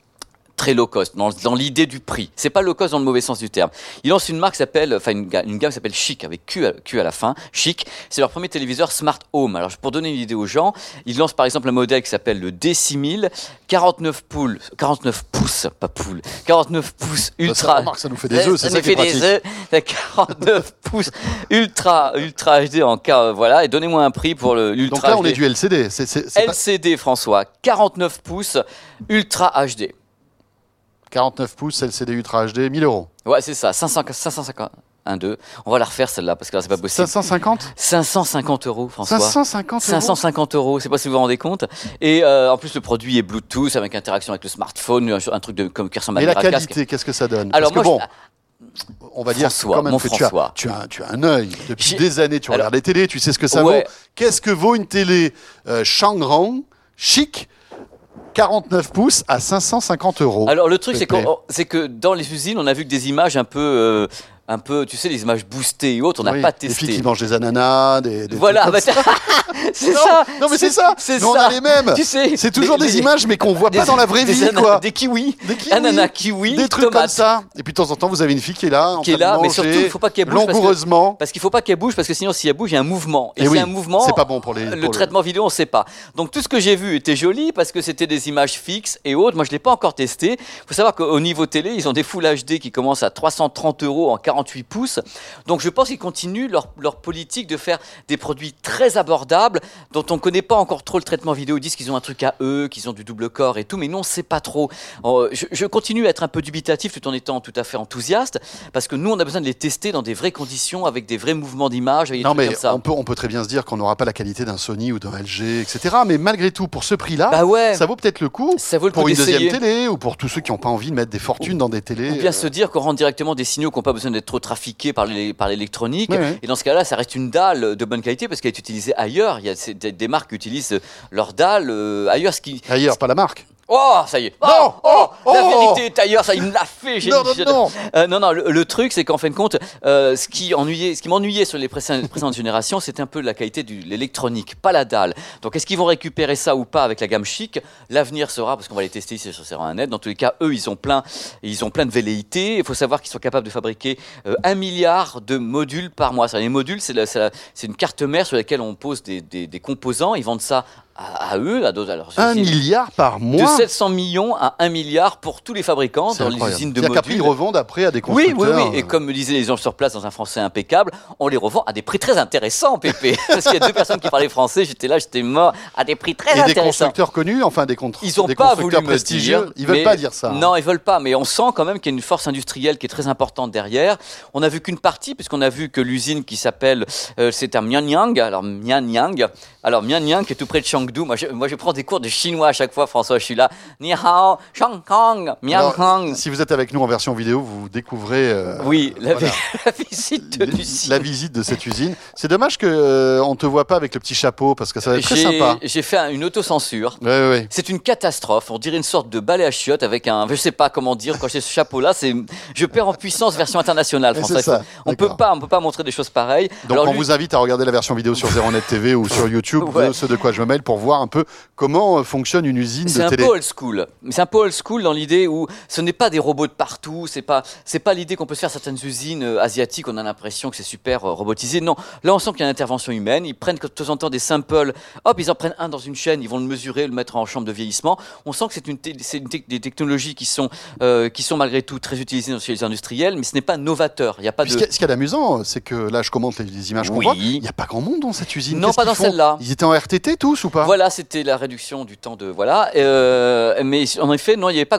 très low cost, dans, dans l'idée du prix. C'est pas low cost dans le mauvais sens du terme. Ils lancent une marque qui s'appelle, enfin une, ga- une gamme qui s'appelle Chic, avec Q à, Q à la fin. Chic, c'est leur premier téléviseur Smart Home. Alors pour donner une idée aux gens, ils lancent par exemple un modèle qui s'appelle le D six mille, quarante-neuf poules, quarante-neuf pouces, pas poules, quarante-neuf pouces Ça, ultra. remarque, ça nous fait des œufs, c'est ça, nous qui est fait des pratique. œufs. C'est quarante-neuf pouces ultra ultra H D en cas, voilà. Et donnez-moi un prix pour le l'ultra. Donc là, on H D. est du L C D. C'est, c'est, c'est pas- L C D François, quarante-neuf pouces ultra H D. quarante-neuf pouces, L C D Ultra H D, mille euros. Ouais, c'est ça, cinq cents, cinq cent cinquante. un, deux. On va la refaire celle-là parce que là, c'est pas possible. cinq cent cinquante cinq cent cinquante euros, François. cinq cent cinquante euros cinq cent cinquante euros, c'est pas si vous vous rendez compte. Et euh, en plus, le produit est Bluetooth avec interaction avec le smartphone, un, un truc de, comme qui ressemble à Et un la casque. qualité, qu'est-ce que ça donne? Alors Parce que moi, bon, je- on va dire François, quand même mon que tu as, François. tu, as, tu as un œil. Depuis J'ai- des années, tu Alors- regardes les télés, tu sais ce que ça Ouais. vaut. Qu'est-ce que vaut une télé euh, Changrang, chic, quarante-neuf pouces à cinq cent cinquante euros? Alors le truc, c'est, S'il te plaît. qu'on- c'est que dans les usines, on a vu que des images un peu, euh, un peu, tu sais, les images boostées et autres, on n'a Oui, pas Les filles testé. qui mangent des ananas, des. des Voilà, trucs bah, comme ça. c'est Non, ça. non, mais c'est ça. C'est Mais on ça. a les mêmes. Tu sais, C'est toujours des- des, des- images, mais qu'on voit pas des- dans la vraie des vie, ananas- quoi. Des kiwis, Des kiwis, ananas kiwi, des trucs tomates. comme ça. Et puis de temps en temps, vous avez une fille qui est là, en Qui est train là, de mais manger surtout, il faut pas qu'elle bouge parce que- langoureusement. Parce qu'il faut pas qu'elle bouge, parce que sinon, si elle bouge, il y a un mouvement. Et Et s'il oui, y a un mouvement, c'est pas bon pour les- le pour le- traitement vidéo, on sait pas. Donc tout ce que j'ai vu était joli parce que c'était des images fixes et autres. Moi, je l'ai pas encore testé. Il faut savoir qu'au niveau télé, ils ont des Full H D qui commencent à trois cent trente euros en quarante-huit pouces. Donc je pense qu'ils continuent leur, leur politique de faire des produits très abordables dont on connaît pas encore trop le traitement vidéo. Ils disent qu'ils ont un truc à eux, qu'ils ont du double corps et tout, mais non, on sait pas trop. Euh, je, je continue à être un peu dubitatif tout en étant tout à fait enthousiaste parce que nous, on a besoin de les tester dans des vraies conditions avec des vrais mouvements d'image. avec des Non, trucs mais comme ça. on peut, on peut très bien se dire qu'on n'aura pas la qualité d'un Sony ou d'un L G, et cetera. Mais malgré tout, pour ce prix-là, Bah ouais. ça vaut peut-être le coup Ça vaut le pour coup une d'essayer. deuxième télé ou pour tous ceux qui n'ont pas envie de mettre des fortunes dans des télés. Ou bien euh, se dire qu'on rentre directement des signaux qui n'ont pas besoin d'être trop trafiqués par les- par l'électronique. Ouais, ouais. Et dans ce cas-là, ça reste une dalle de bonne qualité parce qu'elle est utilisée ailleurs. Il y a c'est des, des marques qui utilisent leur dalle euh, ailleurs. Ce qui... Ailleurs, pas la marque. Oh, ça y est. Oh, Non, oh, oh, la oh. vérité est ailleurs. Ça, il me l'a fait. j'ai- Non, non, j'ai- non. Euh, non, non, le, le truc, c'est qu'en fin de compte, euh, ce qui ennuyait, ce qui m'ennuyait sur les précédentes, précédentes générations, c'était un peu la qualité de l'électronique, pas la dalle. Donc, est-ce qu'ils vont récupérer ça ou pas avec la gamme Chic? L'avenir sera, parce qu'on va les tester ici sur Serra Net. Dans tous les cas, eux, ils ont plein, ils ont plein de velléités. Il faut savoir qu'ils sont capables de fabriquer euh, un milliard de modules par mois. C'est-à-dire, les modules, c'est, la- c'est, la- c'est une carte mère sur laquelle on pose des, des- des composants. Ils vendent ça à, à eux, à d'autres. Alors, Un c'est- milliard par de mois. sept cents millions à un milliard pour tous les fabricants C'est dans les incroyable. usines de C'est-à-dire qu'après, modules. ils revendent après à des Oui, constructeurs. oui, oui. Et comme me disaient les gens sur place dans un français impeccable, on les revend à des prix très intéressants, Pépé. Parce qu'il y a deux personnes qui parlaient français, j'étais là, j'étais mort, à des prix très Et des intéressants. constructeurs connus, enfin des, contre... Ils n'ont des pas voulu constructeurs me prestigieux. dire. Ils veulent mais- pas dire ça. hein. Non, ils veulent pas. Mais on sent quand même qu'il y a une force industrielle qui est très importante derrière. On a vu qu'une partie, puisqu'on a vu que l'usine qui s'appelle, euh, c'est à Mianyang. Alors Mianyang, alors Mianyang qui est tout près de Chengdu. Moi, je, moi, je prends des cours de chinois à chaque fois, François. Je suis là. Ni hao, Shangkang, Alors, Mianyang. si vous êtes avec nous en version vidéo, vous découvrez euh, Oui, la, voilà. la visite de l'usine. la visite de cette usine. C'est dommage que euh, on te voit pas avec le petit chapeau parce que ça va être très J'ai- sympa. J'ai fait un- une autocensure. Ouais, ouais, ouais. C'est une catastrophe. On dirait une sorte de balai à chiottes avec un, je sais pas comment dire. Quand j'ai ce chapeau-là, c'est, je perds en puissance version internationale. Ouais, François. c'est ça, Il faut- on d'accord. peut pas, on peut pas montrer des choses pareilles. Donc Alors, on lui- vous invite à regarder la version vidéo sur Zéro Net T V ou sur YouTube Ouais. de ce de quoi je me mêle pour voir un peu comment euh, fonctionne une usine C'est de un télé. peu old school. Mais c'est un peu old school dans l'idée où ce n'est pas des robots de partout. C'est pas, c'est pas l'idée qu'on peut se faire certaines usines euh, asiatiques. On a l'impression que c'est super euh, robotisé. Non, là on sent qu'il y a une intervention humaine. Ils prennent de temps en temps des samples. Hop, ils en prennent un dans une chaîne. Ils vont le mesurer, le mettre en chambre de vieillissement. On sent que c'est une, té- c'est une té- des technologies qui sont, euh, qui sont malgré tout très utilisées chez les industriels, mais ce n'est pas novateur. Il n'y a pas Puis de. Ce qui est- ce qui est amusant, c'est que là, je commente les, les images qu'on Oui. voit. Il n'y a pas grand monde dans cette usine. Non, Qu'est-ce pas qu'ils dans font celle-là. Ils étaient en R T T tous ou pas Voilà, c'était la réduction du temps de voilà. Euh, mais en effet, non, il n'y avait pas grand monde. Il y a-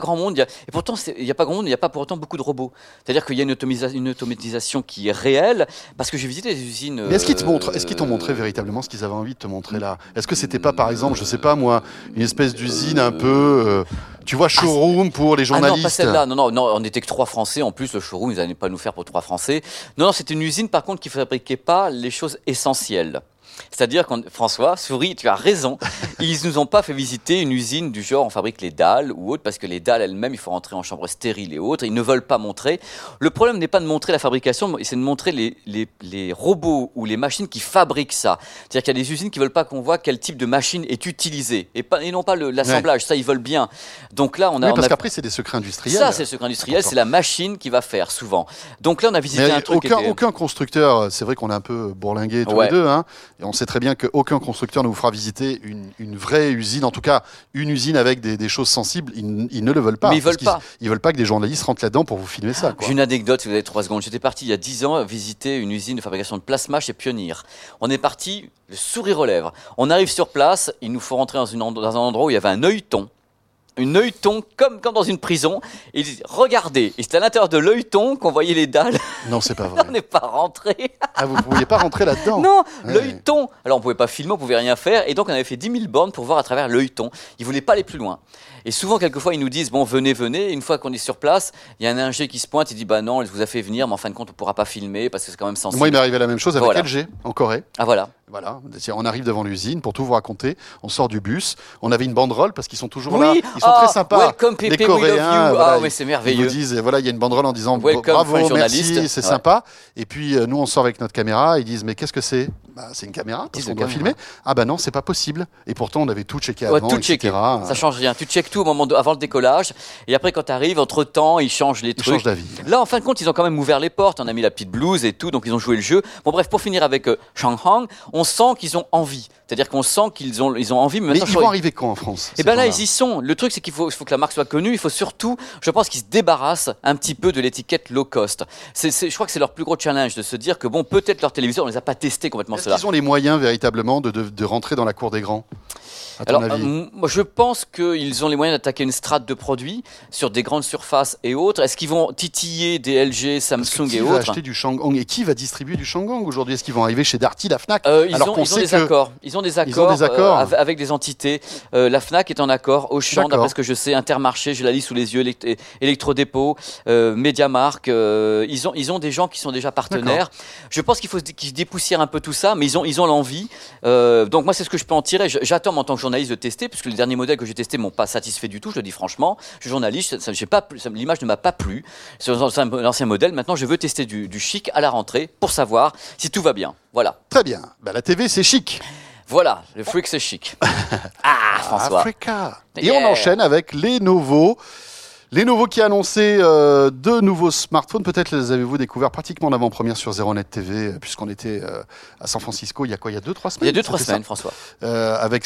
Et pourtant, c'est- il n'y a pas grand monde, il n'y a pas pour autant beaucoup de robots. C'est-à-dire qu'il y a une, automisa- une automatisation qui est réelle, parce que j'ai visité des usines. Mais est-ce qu'ils te euh, montrent, est-ce qu'ils t'ont montré véritablement ce qu'ils avaient envie de te montrer là? Est-ce que c'était pas, par exemple, je sais pas moi, une espèce d'usine un peu, euh, tu vois, showroom pour les Ah non, journalistes? pas celle-là. Non, non, non, on n'était que trois Français. En plus, le showroom, ils n'allaient pas nous faire pour trois Français. Non, non, c'était une usine, par contre, qui fabriquait pas les choses essentielles. C'est-à-dire qu'on, François, souris, tu as raison. Ils nous ont pas fait visiter une usine du genre on fabrique les dalles ou autre, parce que les dalles elles-mêmes, il faut rentrer en chambre stérile et autres. Ils ne veulent pas montrer. Le problème n'est pas de montrer la fabrication, c'est de montrer les, les, les robots ou les machines qui fabriquent ça. C'est-à-dire qu'il y a des usines qui veulent pas qu'on voit quel type de machine est utilisé et, pas, et non pas le- l'assemblage. Ça, ils veulent bien. Donc là, on a. Oui, on parce a- qu'après c'est des secrets industriels. Ça, c'est le secret industriel, c'est la machine qui va faire souvent. Donc là, on a visité Mais un truc. qui aucun, était- aucun constructeur, c'est vrai qu'on est un peu bourlingués tous Ouais. les deux, hein, et on sait très bien qu'aucun constructeur ne vous fera visiter une, une vraie usine, en tout cas une usine avec des, des choses sensibles, ils, ils ne le veulent pas. Mais ils parce veulent qu'ils- pas. Ils veulent pas que des journalistes rentrent là-dedans pour vous filmer ça. Quoi. J'ai une anecdote, si vous avez trois secondes. J'étais parti il y a dix ans visiter une usine de fabrication de plasma chez Pionnier. On est parti, le sourire aux lèvres. On arrive sur place, il nous faut rentrer dans, une, dans un endroit où il y avait un œilleton. Une œilleton comme, comme dans une prison. Et ils disent regardez. Et c'était à l'intérieur de l'œilleton qu'on voyait les dalles. Non, c'est pas vrai. On n'est pas rentré. Ah, vous ne pouviez pas rentrer là-dedans. Non, Ouais. l'œilleton. Alors on pouvait pas filmer, on pouvait rien faire, et donc on avait fait dix mille bornes pour voir à travers l'œilleton. Ils voulaient pas aller plus loin. Et souvent, quelquefois, ils nous disent bon, venez, venez. Et une fois qu'on est sur place, il y a un ingé qui se pointe, il dit bah non, il vous a fait venir, mais en fin de compte, on pourra pas filmer parce que c'est quand même sensible. Moi, il m'est arrivé la même chose avec Voilà. L G en Corée. Ah voilà. Voilà, on arrive devant l'usine pour tout vous raconter. On sort du bus. On avait une banderole parce qu'ils sont toujours là. Oui, Ils sont ah, très sympas. welcome, les Pépé, we love Coréens. you. voilà, Ah ils- oui, c'est Ils merveilleux. vous disent, et voilà, il y a une banderole en disant Welcome, bravo, French merci, journalist. c'est Ouais. sympa. Et puis euh, nous, on sort avec notre caméra. Ils disent, mais qu'est-ce que c'est? Bah, c'est une caméra, parce C'est qu'on une doit caméra. filmer. Ah bah non, c'est pas possible. Et pourtant, on avait tout checké Ouais, avant, tout et cetera. checké. Ça change rien. Tu checkes tout au moment de, avant le décollage. Et après, quand tu arrives, entre temps, ils changent les Ils trucs. changent d'avis. Là, en fin de compte, ils ont quand même ouvert les portes. On a mis la petite blouse et tout, donc ils ont joué le jeu. Bon, bref, pour finir avec euh, Shanghang, on sent qu'ils ont envie. C'est-à-dire qu'on sent qu'ils ont, ils ont envie. Mais, Mais maintenant, ils je vont crois- arriver quand en France? Et ces ben là, gens-là ils y sont. Le truc, c'est qu'il faut, il faut que la marque soit connue. Il faut surtout, je pense, qu'ils se débarrassent un petit peu de l'étiquette low cost. C'est, c'est- je crois que c'est leur plus gros challenge de se dire que bon, peut-être leur téléviseur, on les a pas testés complètement Est-ce cela. qu'ils ont les moyens véritablement de, de, de rentrer dans la cour des grands? À ton Alors, avis euh, moi, je pense qu'ils ont les moyens d'attaquer une strate de produits sur des grandes surfaces et autres. Est-ce qu'ils vont titiller des L G, Parce que Samsung qui et va autres acheter du Shangang et qui va distribuer du Shangang aujourd'hui? Est-ce qu'ils vont arriver chez Darty, la Fnac? Euh, ils, Alors ont, qu'on ils ont sait des que- accords. Ils ont des accords, Ils ont des accords. euh, av- avec des entités. Euh, la Fnac est en accord. Auchan, D'accord. d'après ce que je sais, Intermarché, j'ai la liste sous les yeux, Elect- Electrodépôt, euh, Mediamarkt. euh, ils ont, ils ont des gens qui sont déjà partenaires. Je pense qu'il faut se- qu'ils dépoussièrent un peu tout ça, mais ils ont, ils ont l'envie. Euh, donc moi, c'est ce que je peux en tirer. Je- J'attends en tant que journaliste de tester, puisque les derniers modèles que j'ai testés m'ont pas satisfait du tout. Je le dis franchement. Je suis journaliste, ça, ça- j'ai pas, plu- ça- l'image ne m'a pas plu. Sur l'ancien l'ancien modèle, maintenant, je veux tester du, du chic à la rentrée pour savoir si tout va bien. Voilà. Très bien. Bah, la T V, c'est chic. Voilà, le freak c'est chic. Ah, François. Africa. Et Yeah. on enchaîne avec Lenovo. Lenovo qui a annoncé euh, deux nouveaux smartphones. Peut-être les avez-vous découvert pratiquement en avant-première sur Zéro Net T V, euh, puisqu'on était euh, à San Francisco il y a quoi? Il y a deux, trois Il semaines y a deux, trois c'était ça semaines, François. Euh, avec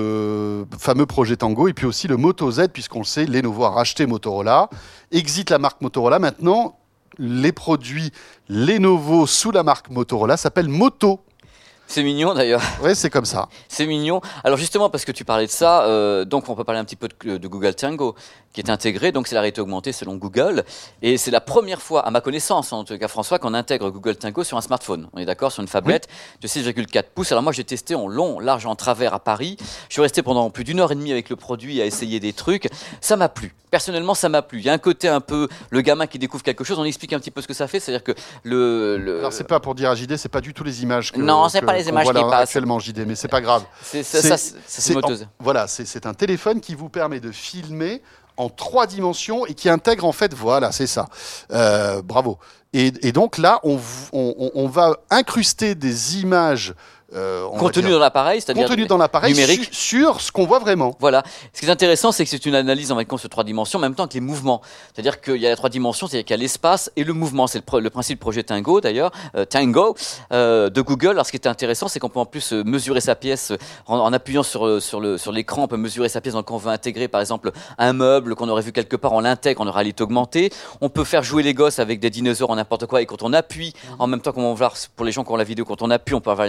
ce fameux projet Tango, et puis aussi le Moto Z, puisqu'on le sait, Lenovo a racheté Motorola, exit la marque Motorola. Maintenant, les produits Lenovo sous la marque Motorola s'appellent Moto. C'est mignon d'ailleurs. Ouais, c'est comme ça. C'est mignon. Alors justement, parce que tu parlais de ça, euh, donc on peut parler un petit peu de, de Google Tango, qui est intégré. Donc c'est la réalité augmentée selon Google. Et c'est la première fois, à ma connaissance, en tout cas François, qu'on intègre Google Tango sur un smartphone. On est d'accord, sur une phablette de six virgule quatre pouces. Alors moi, j'ai testé en long, large, en travers à Paris. Je suis resté pendant plus d'une heure et demie avec le produit à essayer des trucs. Ça m'a plu. Personnellement, ça m'a plu. Il y a un côté un peu le gamin qui découvre quelque chose. On explique un petit peu ce que ça fait. C'est-à-dire que le, le... Alors, c'est pas pour dire à J D, c'est pas du tout les images que, Non, c'est que- pas les qu'on images voit qui là passent. actuellement, J D, mais c'est pas grave. c'est ça, c'est- ça, c'est- ça, c'est C'est une en- moteuse. voilà, c'est c'est un téléphone qui vous permet de filmer en trois dimensions et qui intègre en fait, voilà, c'est ça. Euh, bravo. Et, et donc là, on, v- on- on- on va incruster des images euh, on va Contenu dire, dans l'appareil, c'est-à-dire contenu dans l'appareil numérique. su- sur ce qu'on voit vraiment. Voilà. Ce qui est intéressant, c'est que c'est une analyse en même temps sur trois dimensions, en même temps que les mouvements. C'est-à-dire qu'il y a la trois dimensions, c'est-à-dire qu'il y a l'espace et le mouvement. C'est le, pro- le principe du projet Tango, d'ailleurs, euh, Tango, euh, de Google. Alors, ce qui est intéressant, c'est qu'on peut en plus euh, mesurer sa pièce euh, en, en appuyant sur, euh, sur, le, sur l'écran. On peut mesurer sa pièce. Donc, quand on veut intégrer, par exemple, un meuble qu'on aurait vu quelque part, on l'intègre en réalité augmentée. On peut faire jouer les gosses avec des dinosaures en n'importe quoi. Et quand on appuie, en même temps qu'on va voir, pour les gens qui ont la vidéo, quand on appuie, on peut avoir les informations.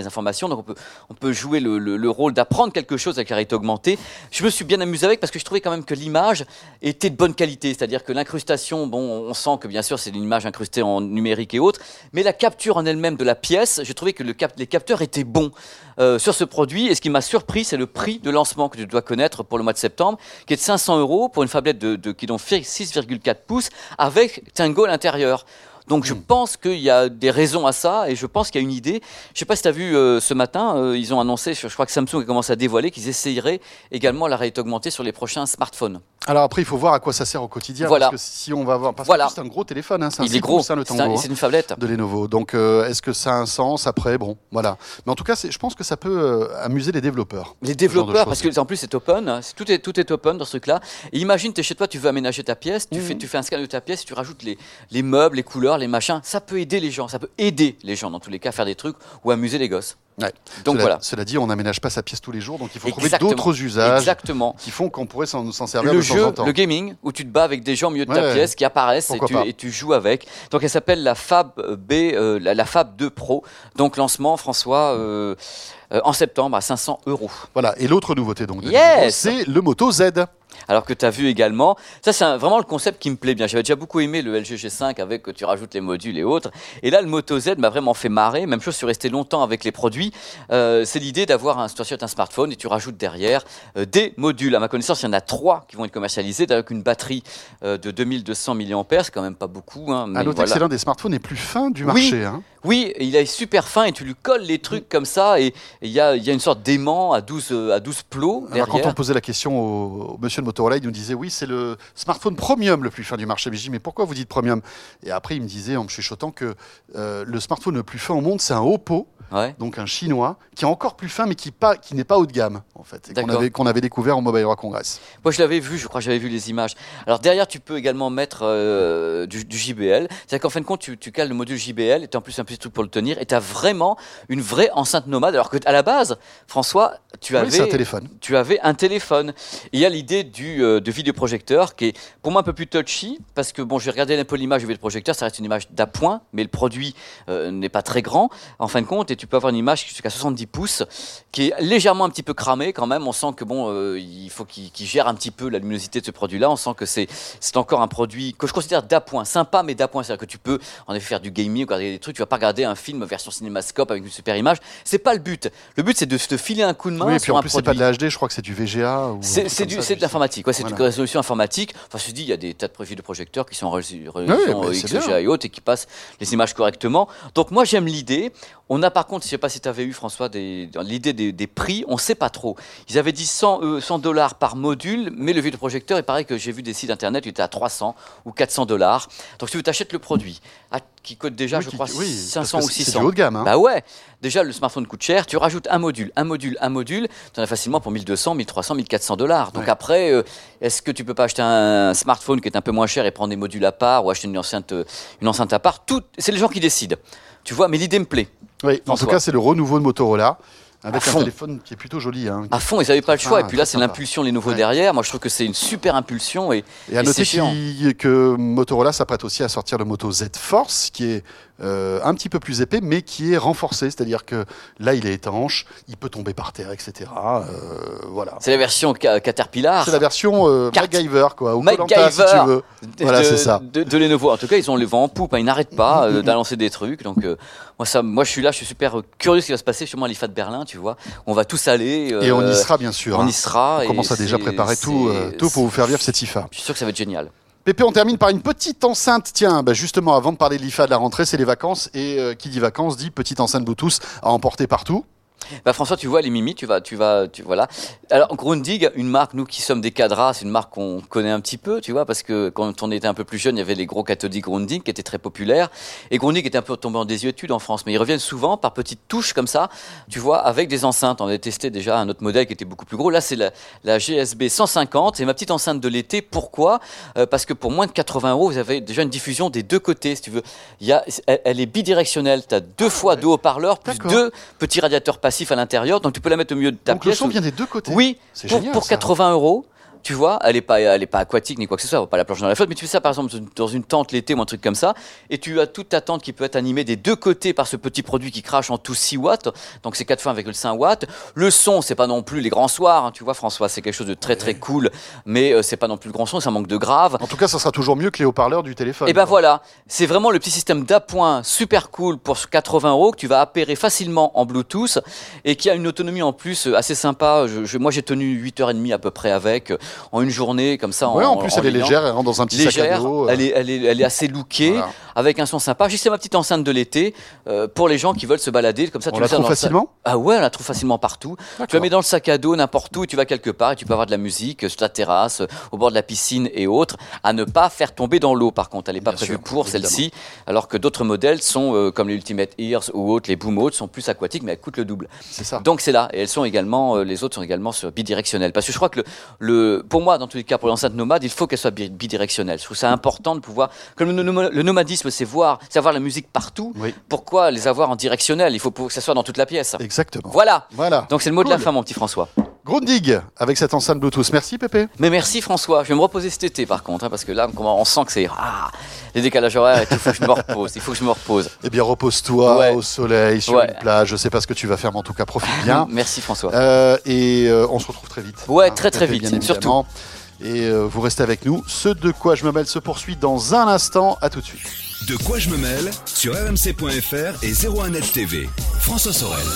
immersion, donc on peut, on peut jouer le, le, le rôle d'apprendre quelque chose avec la réalité augmentée. Je me suis bien amusé avec parce que je trouvais quand même que l'image était de bonne qualité, c'est-à-dire que l'incrustation, bon, on sent que bien sûr c'est une image incrustée en numérique et autres, mais la capture en elle-même de la pièce, je trouvais que le cap- les capteurs étaient bons euh, sur ce produit. Et ce qui m'a surpris, c'est le prix de lancement que tu dois connaître pour le mois de septembre, qui est de cinq cents euros pour une phablette de, de, qui donc fait six virgule quatre pouces avec Tango à l'intérieur. Donc je pense qu'il y a des raisons à ça et je pense qu'il y a une idée. Je ne sais pas si tu as vu euh, ce matin, euh, ils ont annoncé, je crois que Samsung a commencé à dévoiler qu'ils essayeraient également la réalité augmentée sur les prochains smartphones. Alors après, il faut voir à quoi ça sert au quotidien. Voilà. Parce que si on va voir, parce Voilà. que c'est un gros téléphone, hein, c'est un Il six est gros, pouces, hein, le c'est, Tango, un- hein, c'est une phablette. de Lenovo. Donc euh, est-ce que ça a un sens après? Bon, voilà. Mais en tout cas, c'est- je pense que ça peut euh, amuser les développeurs. Les ce genre de développeurs, parce choses. que en plus c'est open, hein, c'est- tout est, tout est open dans ce truc-là. Et imagine, tu es chez toi, tu veux aménager ta pièce, tu, Mhm. fais, tu fais un scan de ta pièce, tu rajoutes les, les meubles, les couleurs, les machins. Ça peut aider les gens, ça peut aider les gens dans tous les cas à faire des trucs ou amuser les gosses. Ouais. Donc cela, voilà. Cela dit, on n'aménage pas sa pièce tous les jours, donc il faut trouver Exactement. d'autres usages Exactement. qui font qu'on pourrait s'en, s'en servir Le de temps jeu, en temps. le gaming, où tu te bats avec des gens au milieu de ta Ouais, pièce qui apparaissent et pourquoi tu, pas. et tu joues avec. Donc elle s'appelle la Fab B, euh, la, la Fab deux Pro. Donc lancement, François, euh, euh, en septembre à cinq cents euros. Voilà. Et l'autre nouveauté donc, de Yes. Lenovo, c'est le Moto Z. Alors que tu as vu également, ça c'est un- vraiment le concept qui me plaît bien. J'avais déjà beaucoup aimé le L G G cinq avec que tu rajoutes les modules et autres. Et là, le Moto Z m'a vraiment fait marrer. Même chose, je suis resté longtemps avec les produits. Euh, c'est l'idée d'avoir un, tu achètes un smartphone et tu rajoutes derrière euh, des modules. À ma connaissance, il y en a trois qui vont être commercialisés avec une batterie euh, de deux mille deux cents milliampères. C'est quand même pas beaucoup. Hein, mais À noter voilà. que c'est l'un des smartphones les plus fins du Oui. marché. Hein. Oui, et il est super fin et tu lui colles les trucs comme ça et il y a, il y a une sorte d'aimant à douze, euh, à douze plots Alors, derrière. quand on posait la question au, au monsieur de Motorola, il nous disait oui, c'est le smartphone premium le plus fin du marché. Mais je dis mais pourquoi vous dites premium? Et après, il me disait en me chuchotant que euh, le smartphone le plus fin au monde, c'est un Oppo, Ouais. donc un chinois, qui est encore plus fin, mais qui, pas, qui n'est pas haut de gamme, en fait, et qu'on D'accord. avait, qu'on avait découvert au Mobile World Congress. Moi, je l'avais vu, je crois que j'avais vu les images. Alors, derrière, tu peux également mettre euh, du, du J B L. C'est-à-dire qu'en fin de compte, tu, tu cales le module J B L et tu as en plus un petit truc pour le tenir. Et tu as vraiment une vraie enceinte nomade. Alors qu'à la base, François, tu avais, Oui, c'est un téléphone. tu avais un téléphone. Et il y a l'idée du euh, de vidéoprojecteur qui est pour moi un peu plus touchy. Parce que, bon, j'ai regardé un peu l'image du vidéoprojecteur. Ça reste une image d'appoint, mais le produit euh, n'est pas très grand, en fin de compte. Et tu peux avoir une image jusqu'à soixante-dix pouces qui est légèrement un petit peu cramée quand même. On sent que, bon, euh, il faut qu'il, qu'il gère un petit peu la luminosité de ce produit-là. On sent que c'est, c'est encore un produit que je considère d'appoint, sympa mais d'appoint. C'est-à-dire que tu peux en effet faire du gaming, regarder des trucs. Tu vas pas regarder un film version cinémascope avec une super image. C'est pas le but. Le but, c'est de te filer un coup de main Oui, et puis sur en un plus, c'est produit. pas de la H D, je crois que c'est du V G A. Ou un C'est, truc c'est, comme du, ça, c'est je de sais. l'informatique, ouais, c'est Voilà. une résolution informatique. Enfin, je te dis, il y a des tas de profils de projecteurs qui sont en résolution Ouais, mais c'est X G A bien. et autres et qui passent les images correctement. Donc, moi, j'aime l'idée. On a par contre, je ne sais pas si tu avais eu, François, des, dans l'idée des, des prix, on ne sait pas trop. Ils avaient dit cent dollars par module, mais le vidéoprojecteur, il paraît que j'ai vu des sites internet, il était à trois cents ou quatre cents dollars. Donc, si tu achètes le produit, à- qui coûte déjà, Oui, je qui- crois, oui, cinq parce cents que ou c'est- six C'est cents. du haut de gamme. Hein. Bah ouais, déjà le smartphone coûte cher, tu rajoutes un module, un module, un module, tu en as facilement pour mille deux cents, mille trois cents, mille quatre cents dollars. Donc Ouais. après, euh, est-ce que tu peux pas acheter un smartphone qui est un peu moins cher et prendre des modules à part ou acheter une enceinte, euh, une enceinte à part? Tout, c'est les gens qui décident. Tu vois, mais l'idée me plaît. Oui, en tout François. cas, c'est le renouveau de Motorola, À avec un fond. téléphone qui est plutôt joli. Hein. À fond, ils n'avaient pas le choix. Ah, et puis là, très c'est sympa. l'impulsion, les nouveaux Ouais. derrière. Moi, je trouve que c'est une super impulsion. Et, Et à et noter c'est chiant. qu'il- que Motorola s'apprête aussi à sortir le Moto Z Force, qui est euh, un petit peu plus épais, mais qui est renforcé. C'est-à-dire que là, il est étanche, il peut tomber par terre, et cetera. Euh, voilà. C'est la version ca- Caterpillar. C'est la version euh, Carte. MacGyver, quoi, ou Koh-Lanta, si MacGyver tu veux. de, Voilà, de- c'est ça. De, de Lenovo. En tout cas, ils ont le vent en poupe. Hein. Ils n'arrêtent pas euh, d'annoncer des trucs. Donc, euh, moi, ça, moi, je suis là, je suis super euh, curieux de ce qui va se passer chez moi à l'I F A de Berlin, tu vois. On va tous aller. euh, Et on y sera, bien sûr. On hein. y sera. On et commence à déjà c'est- préparer tout, c'est- euh, tout pour vous faire vivre cette I F A. Je suis sûr que ça va être génial. Pépé, on termine par une petite enceinte. Tiens, bah justement, avant de parler de l'I F A de la rentrée, c'est les vacances. Et euh, qui dit vacances dit petite enceinte Bluetooth à emporter partout. Bah François, tu vois les Mimi, tu vas, tu vas, tu voilà. Alors Grundig, une marque, nous qui sommes des cadras, c'est une marque qu'on connaît un petit peu, tu vois, parce que quand on était un peu plus jeune, il y avait les gros cathodiques Grundig qui étaient très populaires, et Grundig était un peu tombé en désuétude en France, mais ils reviennent souvent par petites touches comme ça, tu vois, avec des enceintes. On avait testé déjà un autre modèle qui était beaucoup plus gros. Là, c'est la, la G S B cent cinquante, c'est ma petite enceinte de l'été. Pourquoi ? Euh, Parce que pour moins de quatre-vingts euros, vous avez déjà une diffusion des deux côtés, si tu veux. Il y a, elle, elle est bidirectionnelle. Tu as deux fois deux haut-parleurs plus D'accord. deux petits radiateurs passifs à l'intérieur, donc tu peux la mettre au milieu de ta Donc le pièce. son ou- vient des deux côtés. Oui, C'est pour, génial, pour ça. quatre-vingts euros. tu vois, elle est pas, elle est pas aquatique ni quoi que ce soit, on va pas la plonger dans la flotte, mais tu fais ça par exemple dans une tente l'été ou un truc comme ça, et tu as toute ta tente qui peut être animée des deux côtés par ce petit produit qui crache en tout six watts, donc c'est quatre fois un virgule cinq watts. Le son, c'est pas non plus les grands soirs, hein, tu vois François, c'est quelque chose de très très cool, mais euh, c'est pas non plus le grand son, ça manque de grave. En tout cas, ça sera toujours mieux que les haut-parleurs du téléphone. Et ben quoi. voilà, c'est vraiment le petit système d'appoint super cool pour quatre-vingts euros que tu vas appairer facilement en Bluetooth et qui a une autonomie en plus assez sympa. Je, je, moi j'ai tenu huit heures trente à peu près avec, en une journée comme ça. Ouais, en, en plus en elle est lignant. légère, elle rentre dans un petit Légère, sac à dos. elle est, elle est, elle est assez lookée, Voilà. avec un son sympa. J'ai c'est ma petite enceinte de l'été euh, pour les gens qui veulent se balader comme ça. On tu la mets ça trouve dans le facilement sac. Ah ouais, on la trouve facilement partout. Tu la mets dans le sac à dos n'importe où et tu vas quelque part et tu peux avoir de la musique euh, sur ta terrasse, euh, au bord de la piscine et autres. À ne pas faire tomber dans l'eau par contre, elle n'est pas Bien prévue sûr, pour évidemment. celle-ci, alors que d'autres modèles sont euh, comme les Ultimate Ears ou autres, les Boom Mode sont plus aquatiques mais elles coûtent le double. C'est ça. Donc c'est là et elles sont également, euh, les autres sont également sur bidirectionnelles parce que je crois que le, le pour moi dans tous les cas pour l'enceinte nomade il faut qu'elle soit bi- bidirectionnelle. Je trouve ça important de pouvoir, comme le, nom- le nomadisme c'est voir, c'est avoir la musique partout. Oui. Pourquoi les avoir en directionnel? Il faut pour- que ça soit dans toute la pièce. Exactement. Voilà. Voilà. Donc c'est le mot de la Cool. fin mon petit François. Grundig avec cette enceinte Bluetooth. Merci Pépé. Mais merci François, je vais me reposer cet été par contre, hein, parce que là comment on sent que c'est ah, les décalages horaires et tout, il faut que je me repose, il faut que je me repose. Eh bien, repose-toi Ouais. au soleil, sur Ouais. une plage. Je sais pas ce que tu vas faire, mais en tout cas, profite bien. Merci François. Euh, et euh, on se retrouve très vite. Ouais, très, très Pépé, vite, bien surtout. évidemment. Et euh, vous restez avec nous. Ce de quoi je me mêle se poursuit dans un instant. À tout de suite. De quoi je me mêle sur R M C point F R et zéro un Net T V. François Sorel.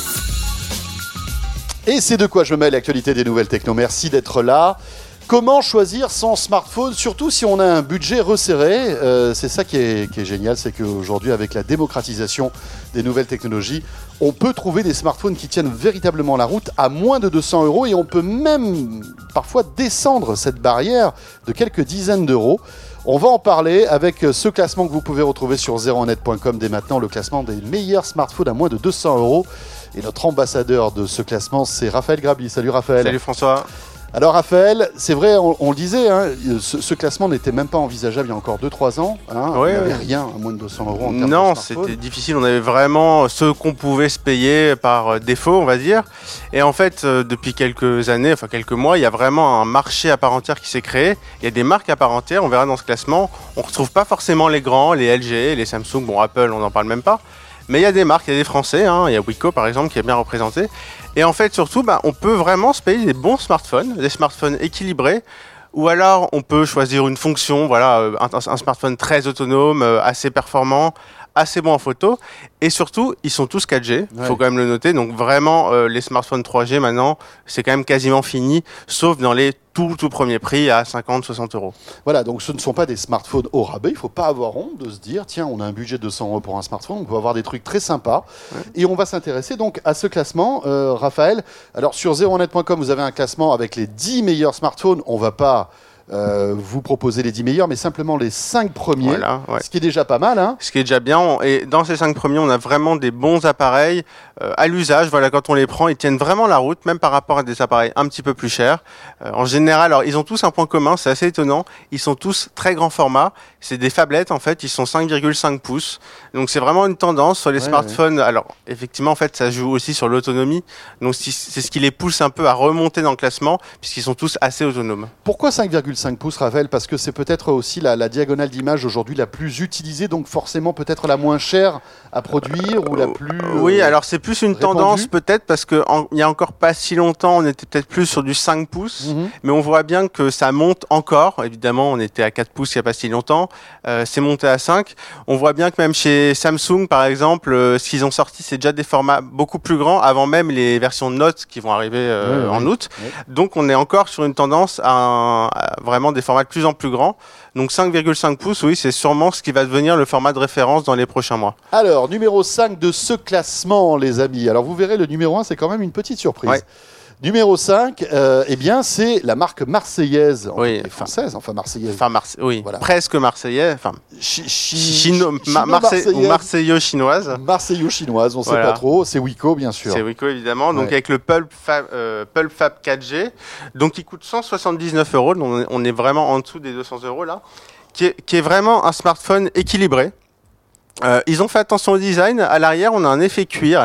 Et c'est de quoi je me mêle, l'actualité des nouvelles techno. Merci d'être là. Comment choisir son smartphone, surtout si on a un budget resserré. Euh, c'est ça qui est, qui est génial, c'est qu'aujourd'hui, avec la démocratisation des nouvelles technologies, on peut trouver des smartphones qui tiennent véritablement la route à moins de deux cents euros et on peut même parfois descendre cette barrière de quelques dizaines d'euros. On va en parler avec ce classement que vous pouvez retrouver sur zéro un net point com dès maintenant, le classement des meilleurs smartphones à moins de deux cents euros. Et notre ambassadeur de ce classement, c'est Raphaël Grabli. Salut Raphaël. Salut François. Alors Raphaël, c'est vrai, on, on le disait, hein, ce, ce classement n'était même pas envisageable il y a encore deux trois ans. Hein, Ouais, il n'y avait ouais. rien à moins de deux cents euros en termes Non, de smartphone. c'était difficile. On avait vraiment ce qu'on pouvait se payer par euh, défaut, on va dire. Et en fait, euh, depuis quelques années, enfin quelques mois, il y a vraiment un marché à part entière qui s'est créé. Il y a des marques à part entière. On verra dans ce classement. On ne retrouve pas forcément les grands, les L G, les Samsung. Bon, Apple, on n'en parle même pas. Mais il y a des marques, il y a des Français. Hein, il y a Wiko par exemple qui est bien représenté. Et en fait, surtout, bah, on peut vraiment se payer des bons smartphones, des smartphones équilibrés. Ou alors, on peut choisir une fonction, voilà, euh, un, un smartphone très autonome, euh, assez performant, assez bon en photo. Et surtout, ils sont tous quatre G, il Ouais. faut quand même le noter. Donc vraiment, euh, les smartphones trois G maintenant, c'est quand même quasiment fini, sauf dans les tout, tout premiers prix à cinquante, soixante euros. Voilà, donc ce ne sont pas des smartphones au rabais. Il ne faut pas avoir honte de se dire, tiens, on a un budget de deux cents euros pour un smartphone, on peut avoir des trucs très sympas. Ouais. Et on va s'intéresser donc à ce classement, euh, Raphaël. Alors sur zéro un net point com, vous avez un classement avec les dix meilleurs smartphones. On ne va pas euh, vous proposer les dix meilleurs, mais simplement les cinq premiers. Voilà, ouais. Ce qui est déjà pas mal, hein. Ce qui est déjà bien. On- Et dans ces cinq premiers, on a vraiment des bons appareils euh, à l'usage. Voilà, quand on les prend, ils tiennent vraiment la route, même par rapport à des appareils un petit peu plus chers. Euh, en général, alors ils ont tous un point commun, c'est assez étonnant. Ils sont tous très grand format. C'est des phablettes en fait. Ils sont cinq virgule cinq pouces. Donc c'est vraiment une tendance sur les Ouais, smartphones. Alors effectivement, en fait, ça joue aussi sur l'autonomie. Donc si- c'est ce qui les pousse un peu à remonter dans le classement, puisqu'ils sont tous assez autonomes. Pourquoi cinq virgule cinq pouces, Raphaël? Parce que c'est peut-être aussi la, la diagonale d'image aujourd'hui la plus utilisée, donc forcément peut-être la moins chère à produire ou la plus... euh, Oui, alors c'est plus une répandue. tendance peut-être parce que en- il y a encore pas si longtemps, on était peut-être plus sur du cinq pouces, Mhm. mais on voit bien que ça monte encore. Évidemment, on était à quatre pouces il y a pas si longtemps, euh, c'est monté à cinq. On voit bien que même chez Samsung, par exemple, euh, ce qu'ils ont sorti, c'est déjà des formats beaucoup plus grands avant même les versions Note qui vont arriver euh, Ouais, en ouais. août. Ouais. Donc on est encore sur une tendance à, un- à vraiment des formats de plus en plus grands. Donc cinq virgule cinq pouces, oui, c'est sûrement ce qui va devenir le format de référence dans les prochains mois. Alors, numéro cinq de ce classement, les amis. Alors, vous verrez, le numéro un, c'est quand même une petite surprise. Ouais. Numéro cinq, euh, eh bien, c'est la marque marseillaise, en Oui, fait, enfin- française, enfin marseillaise. Enfin, Marse- oui, Voilà. presque marseillais, enfin, Chi- chi- chino, chi- ma- Marseille- ou chino-marseillaise, marseilleux-chinoise. Marseillo-chinoise, on ne sait Voilà. pas trop. C'est Wiko, bien sûr. C'est Wiko évidemment, donc Ouais. avec le Pulp Fab, euh, Pulp Fab quatre G, donc il coûte cent soixante-dix-neuf euros, donc on est- on est vraiment en dessous des deux cents euros là, qui est, qui est vraiment un smartphone équilibré. Euh, ils ont fait attention au design, à l'arrière on a un effet cuir, alors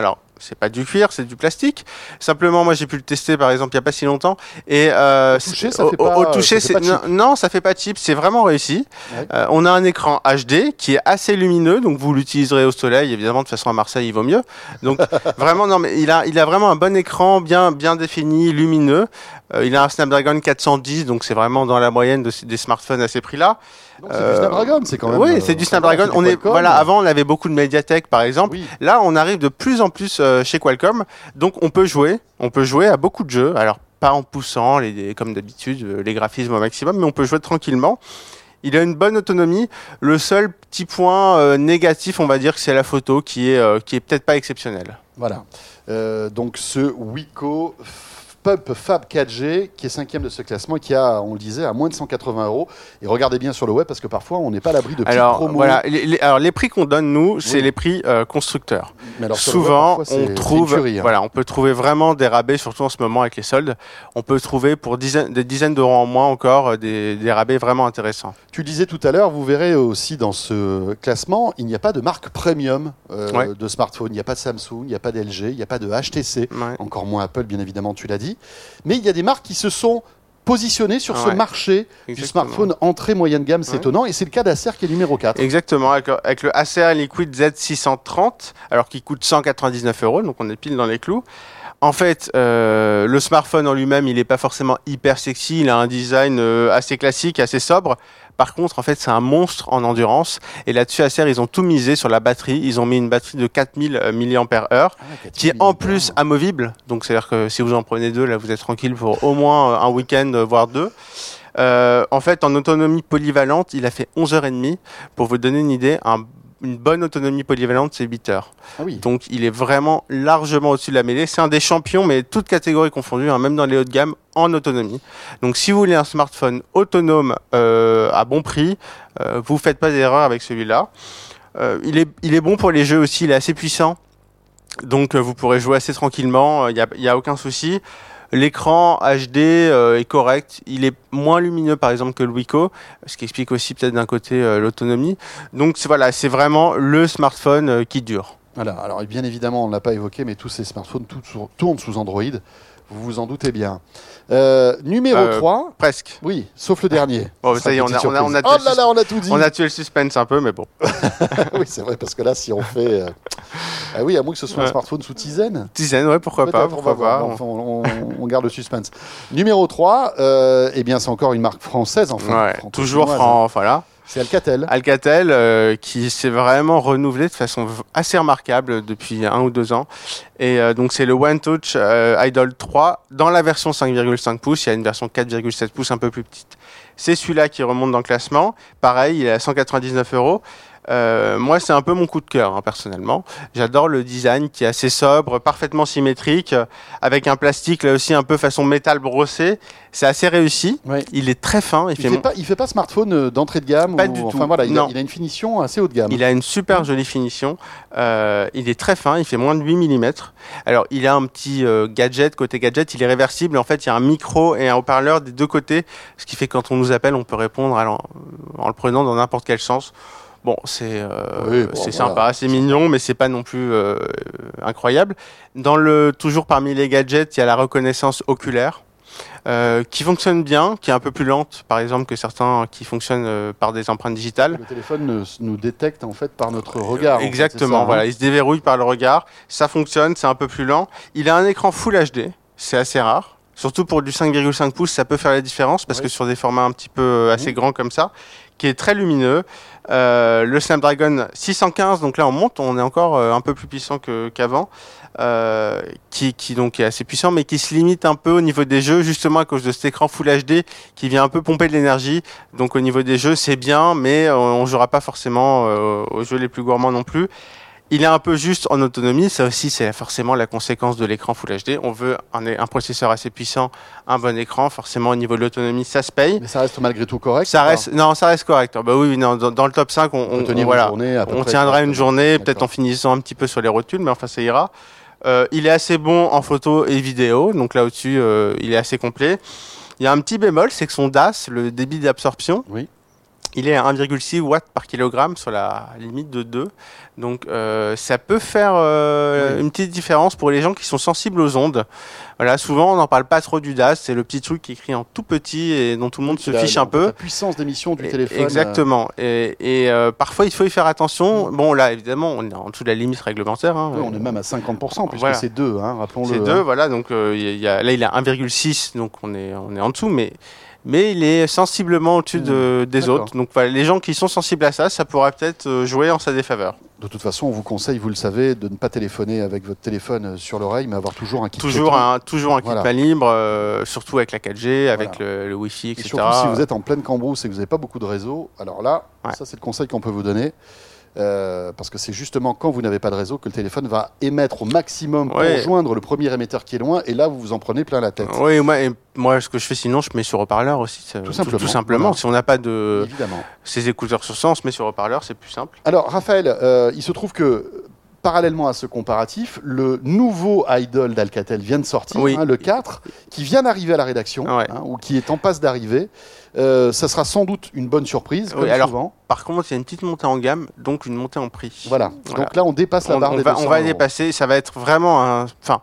c'est pas du cuir, c'est du plastique. Simplement, moi, j'ai pu le tester, par exemple, il y a pas si longtemps. Et euh, Au toucher, ça au, fait pas- au toucher, ça fait c'est pas cheap. non, non, ça fait pas cheap. C'est vraiment réussi. Ouais. Euh, on a un écran H D qui est assez lumineux, donc vous l'utiliserez au soleil. Évidemment, de toute façon, à Marseille, il vaut mieux. Donc, vraiment, non, mais il a, il a vraiment un bon écran, bien, bien défini, lumineux. Euh, il a un Snapdragon quatre cent dix, donc c'est vraiment dans la moyenne de, des smartphones à ces prix-là. Donc, c'est du Snapdragon, c'est quand même. Oui, euh, c'est du ça va, Snapdragon. c'est On du est, Qualcomm. voilà, avant, on avait beaucoup de Mediatek, par exemple. Oui. Là, on arrive de plus en plus euh, chez Qualcomm. Donc, on peut jouer. On peut jouer à beaucoup de jeux. Alors, pas en poussant, les, comme d'habitude, euh, les graphismes au maximum, mais on peut jouer tranquillement. Il a une bonne autonomie. Le seul petit point euh, négatif, on va dire, que c'est la photo qui est, euh, qui est peut-être pas exceptionnelle. Voilà. Euh, donc ce Wiko Pump Fab quatre G qui est cinquième de ce classement et qui a, on le disait, à moins de cent quatre-vingts euros. Et regardez bien sur le web parce que parfois on n'est pas à l'abri de petites Alors, promos. voilà, les, les- alors les prix qu'on donne nous, c'est Oui. les prix euh, constructeurs. Mais alors, sur le web, Souvent, parfois, c'est- on c'est trouve, une tuerie, hein. voilà, on peut trouver vraiment des rabais, surtout en ce moment avec les soldes. On peut trouver pour dizaines, des dizaines d'euros en moins encore euh, des, des rabais vraiment intéressants. Tu le disais tout à l'heure, vous verrez aussi dans ce classement, il n'y a pas de marque premium euh, Ouais. de smartphone. Il n'y a pas de Samsung, il n'y a pas d'L G, il n'y a pas de H T C, Ouais. encore moins Apple, bien évidemment, tu l'as dit. Mais il y a des marques qui se sont positionnées sur ce Ouais. marché du Exactement. smartphone entrée moyenne gamme, c'est Ouais. étonnant. Et c'est le cas d'Acer qui est numéro quatre. Exactement, avec, avec le Acer Liquid Z six cent trente, alors qu'il coûte cent quatre-vingt-dix-neuf euros, donc on est pile dans les clous. En fait, euh, le smartphone en lui-même, il n'est pas forcément hyper sexy, il a un design euh, assez classique, assez sobre. Par contre, en fait, c'est un monstre en endurance. Et là-dessus, Acer, ils ont tout misé sur la batterie. Ils ont mis une batterie de quatre mille milliampères heure, qui est en plus amovible. Donc, c'est-à-dire que si vous en prenez deux, là, vous êtes tranquille pour au moins un week-end, voire deux. Euh, en fait, en autonomie polyvalente, il a fait onze heures trente. Pour vous donner une idée, un- une bonne autonomie polyvalente, c'est huit heures. Ah oui. Donc, il est vraiment largement au-dessus de la mêlée. C'est un des champions, mais toutes catégories confondues, hein, même dans les hauts de gamme, en autonomie. Donc, si vous voulez un smartphone autonome euh, à bon prix, euh, vous faites pas d'erreur avec celui-là. Euh, il est, il est bon pour les jeux aussi, il est assez puissant. Donc, euh, vous pourrez jouer assez tranquillement, il n'y a, y a aucun souci. L'écran H D euh, est correct, il est moins lumineux par exemple que le Wiko, ce qui explique aussi peut-être d'un côté euh, l'autonomie. Donc c'est, voilà, c'est vraiment le smartphone euh, qui dure. Voilà. Alors, bien évidemment, on ne l'a pas évoqué, mais tous ces smartphones tout sur- tournent sous Android. Vous vous en doutez bien. Euh, numéro Euh, trois. Presque. Oui, sauf le dernier. Bon, Ce ça y est, sera on une a, petite on a, on a surprise. tué Oh là le là, on a tout dit. sus- on a tué le suspense un peu, mais bon. Oui, c'est vrai, parce que là, si on fait... euh, Ah oui, à moins que ce soit un Ouais. smartphone sous dizaine. Dizaine, ouais, pourquoi pas, Peut-être, on va pourquoi voir. pas. Enfin, on, on- on garde le suspense. Numéro trois, euh, eh bien, c'est encore une marque française, enfin. Ouais, franco-chinoise, toujours hein. franc, voilà. C'est Alcatel. Alcatel, euh, qui s'est vraiment renouvelé de façon v- assez remarquable depuis un ou deux ans. Et euh, donc, c'est le One Touch euh, Idol trois dans la version cinq virgule cinq pouces. Il y a une version quatre virgule sept pouces un peu plus petite. C'est celui-là qui remonte dans le classement. Pareil, il est à cent quatre-vingt-dix-neuf euros. Euh, moi, c'est un peu mon coup de cœur, hein, personnellement. J'adore le design qui est assez sobre, parfaitement symétrique, euh, avec un plastique là aussi un peu façon métal brossé. C'est assez réussi. Ouais. Il est très fin. Il, Il fait fait, mon- pas, il fait pas smartphone euh, d'entrée de gamme. Pas ou- du enfin, tout. Voilà, il, a, Non. il a une finition assez haut de gamme. Il a une super jolie finition. Euh, il est très fin. Il fait moins de huit millimètres. Alors, il a un petit euh, gadget. Côté gadget, il est réversible. En fait, il y a un micro et un haut-parleur des deux côtés. Ce qui fait que quand on nous appelle, on peut répondre à l'en- en le prenant dans n'importe quel sens. Bon, c'est euh, Oui, bon, c'est voilà. sympa, c'est mignon, mais c'est pas non plus euh, incroyable. Dans le toujours parmi les gadgets, il y a la reconnaissance oculaire. Euh, qui fonctionne bien, qui est un peu plus lente, par exemple, que certains qui fonctionnent euh, par des empreintes digitales. Le téléphone nous, nous détecte en fait par notre regard. en fait, Exactement, c'est ça, hein. voilà, il se déverrouille par le regard, ça fonctionne, c'est un peu plus lent. Il a un écran Full H D, c'est assez rare. Surtout pour du cinq virgule cinq pouces, ça peut faire la différence parce Ouais. que sur des formats un petit peu euh, assez Mmh. grands comme ça, qui est très lumineux. Euh, le Snapdragon six cent quinze, donc là on monte, on est encore euh, un peu plus puissant que- qu'avant, euh, qui, qui donc est assez puissant, mais qui se limite un peu au niveau des jeux, justement à cause de cet écran Full H D qui vient un peu pomper de l'énergie. Donc au niveau des jeux, c'est bien, mais euh, on jouera pas forcément euh, aux jeux les plus gourmands non plus. Il est un peu juste en autonomie, ça aussi c'est forcément la conséquence de l'écran Full H D. On veut un, un processeur assez puissant, un bon écran, forcément au niveau de l'autonomie ça se paye. Mais ça reste malgré tout correct. Ça ou pas reste, non, ça reste correct. Bah oui, oui, non, dans, dans le top cinq, on, On peut on- tenir une voilà, journée à peu on près, tiendra quoi. une journée, peut-être D'accord. en finissant un petit peu sur les rotules, mais enfin ça ira. Euh, il est assez bon en photo et vidéo, donc là au-dessus, euh, il est assez complet. Il y a un petit bémol, c'est que son D A S, le débit d'absorption, Oui. Il est à un virgule six watts par kilogramme sur la limite de deux. Donc euh, ça peut faire euh, oui. une petite différence pour les gens qui sont sensibles aux ondes. Voilà, souvent on n'en parle pas trop du D A S, c'est le petit truc qui est écrit en tout petit et dont tout le monde se la, fiche la, un peu. La puissance d'émission du et, téléphone. Exactement. Euh... Et, et euh, parfois il faut y faire attention. Bon là évidemment on est en dessous de la limite réglementaire. Hein. Oui, on est même à cinquante pour cent puisque voilà. c'est deux, hein, rappelons-le. C'est deux, hein. Voilà. Donc euh, y a, là il est à un virgule six, donc on est, on est en dessous, mais... Mais il est sensiblement au-dessus de, des D'accord. autres. Donc voilà, les gens qui sont sensibles à ça, ça pourra peut-être jouer en sa défaveur. De toute façon, on vous conseille, vous le savez, de ne pas téléphoner avec votre téléphone sur l'oreille, mais avoir toujours un kit toujours un, toujours un kit voilà. main libre, euh, surtout avec la quatre G, avec voilà. le, le Wi-Fi, et cetera. Et surtout si vous êtes en pleine cambrousse et que vous n'avez pas beaucoup de réseau, alors là, ouais. ça c'est le conseil qu'on peut vous donner. Euh, parce que c'est justement quand vous n'avez pas de réseau que le téléphone va émettre au maximum pour ouais. joindre le premier émetteur qui est loin, et là vous vous en prenez plein la tête. Oui, moi, et moi ce que je fais sinon, je mets sur haut-parleur aussi. Tout, tout simplement. Tout simplement. Voilà. Si on n'a pas de Évidemment. ces écouteurs sur ça, on se met sur haut-parleur, c'est plus simple. Alors Raphaël, euh, il se trouve que parallèlement à ce comparatif, le nouveau Idol d'Alcatel vient de sortir, oui. hein, le quatre, qui vient d'arriver à la rédaction, ouais. hein, ou qui est en passe d'arriver. Euh, ça sera sans doute une bonne surprise, comme oui, alors, souvent. Par contre, il y a une petite montée en gamme, donc une montée en prix. Voilà. voilà. Donc là, on dépasse la on, barre on des va, deux cents On va euros. dépasser. Ça va être vraiment un. Enfin,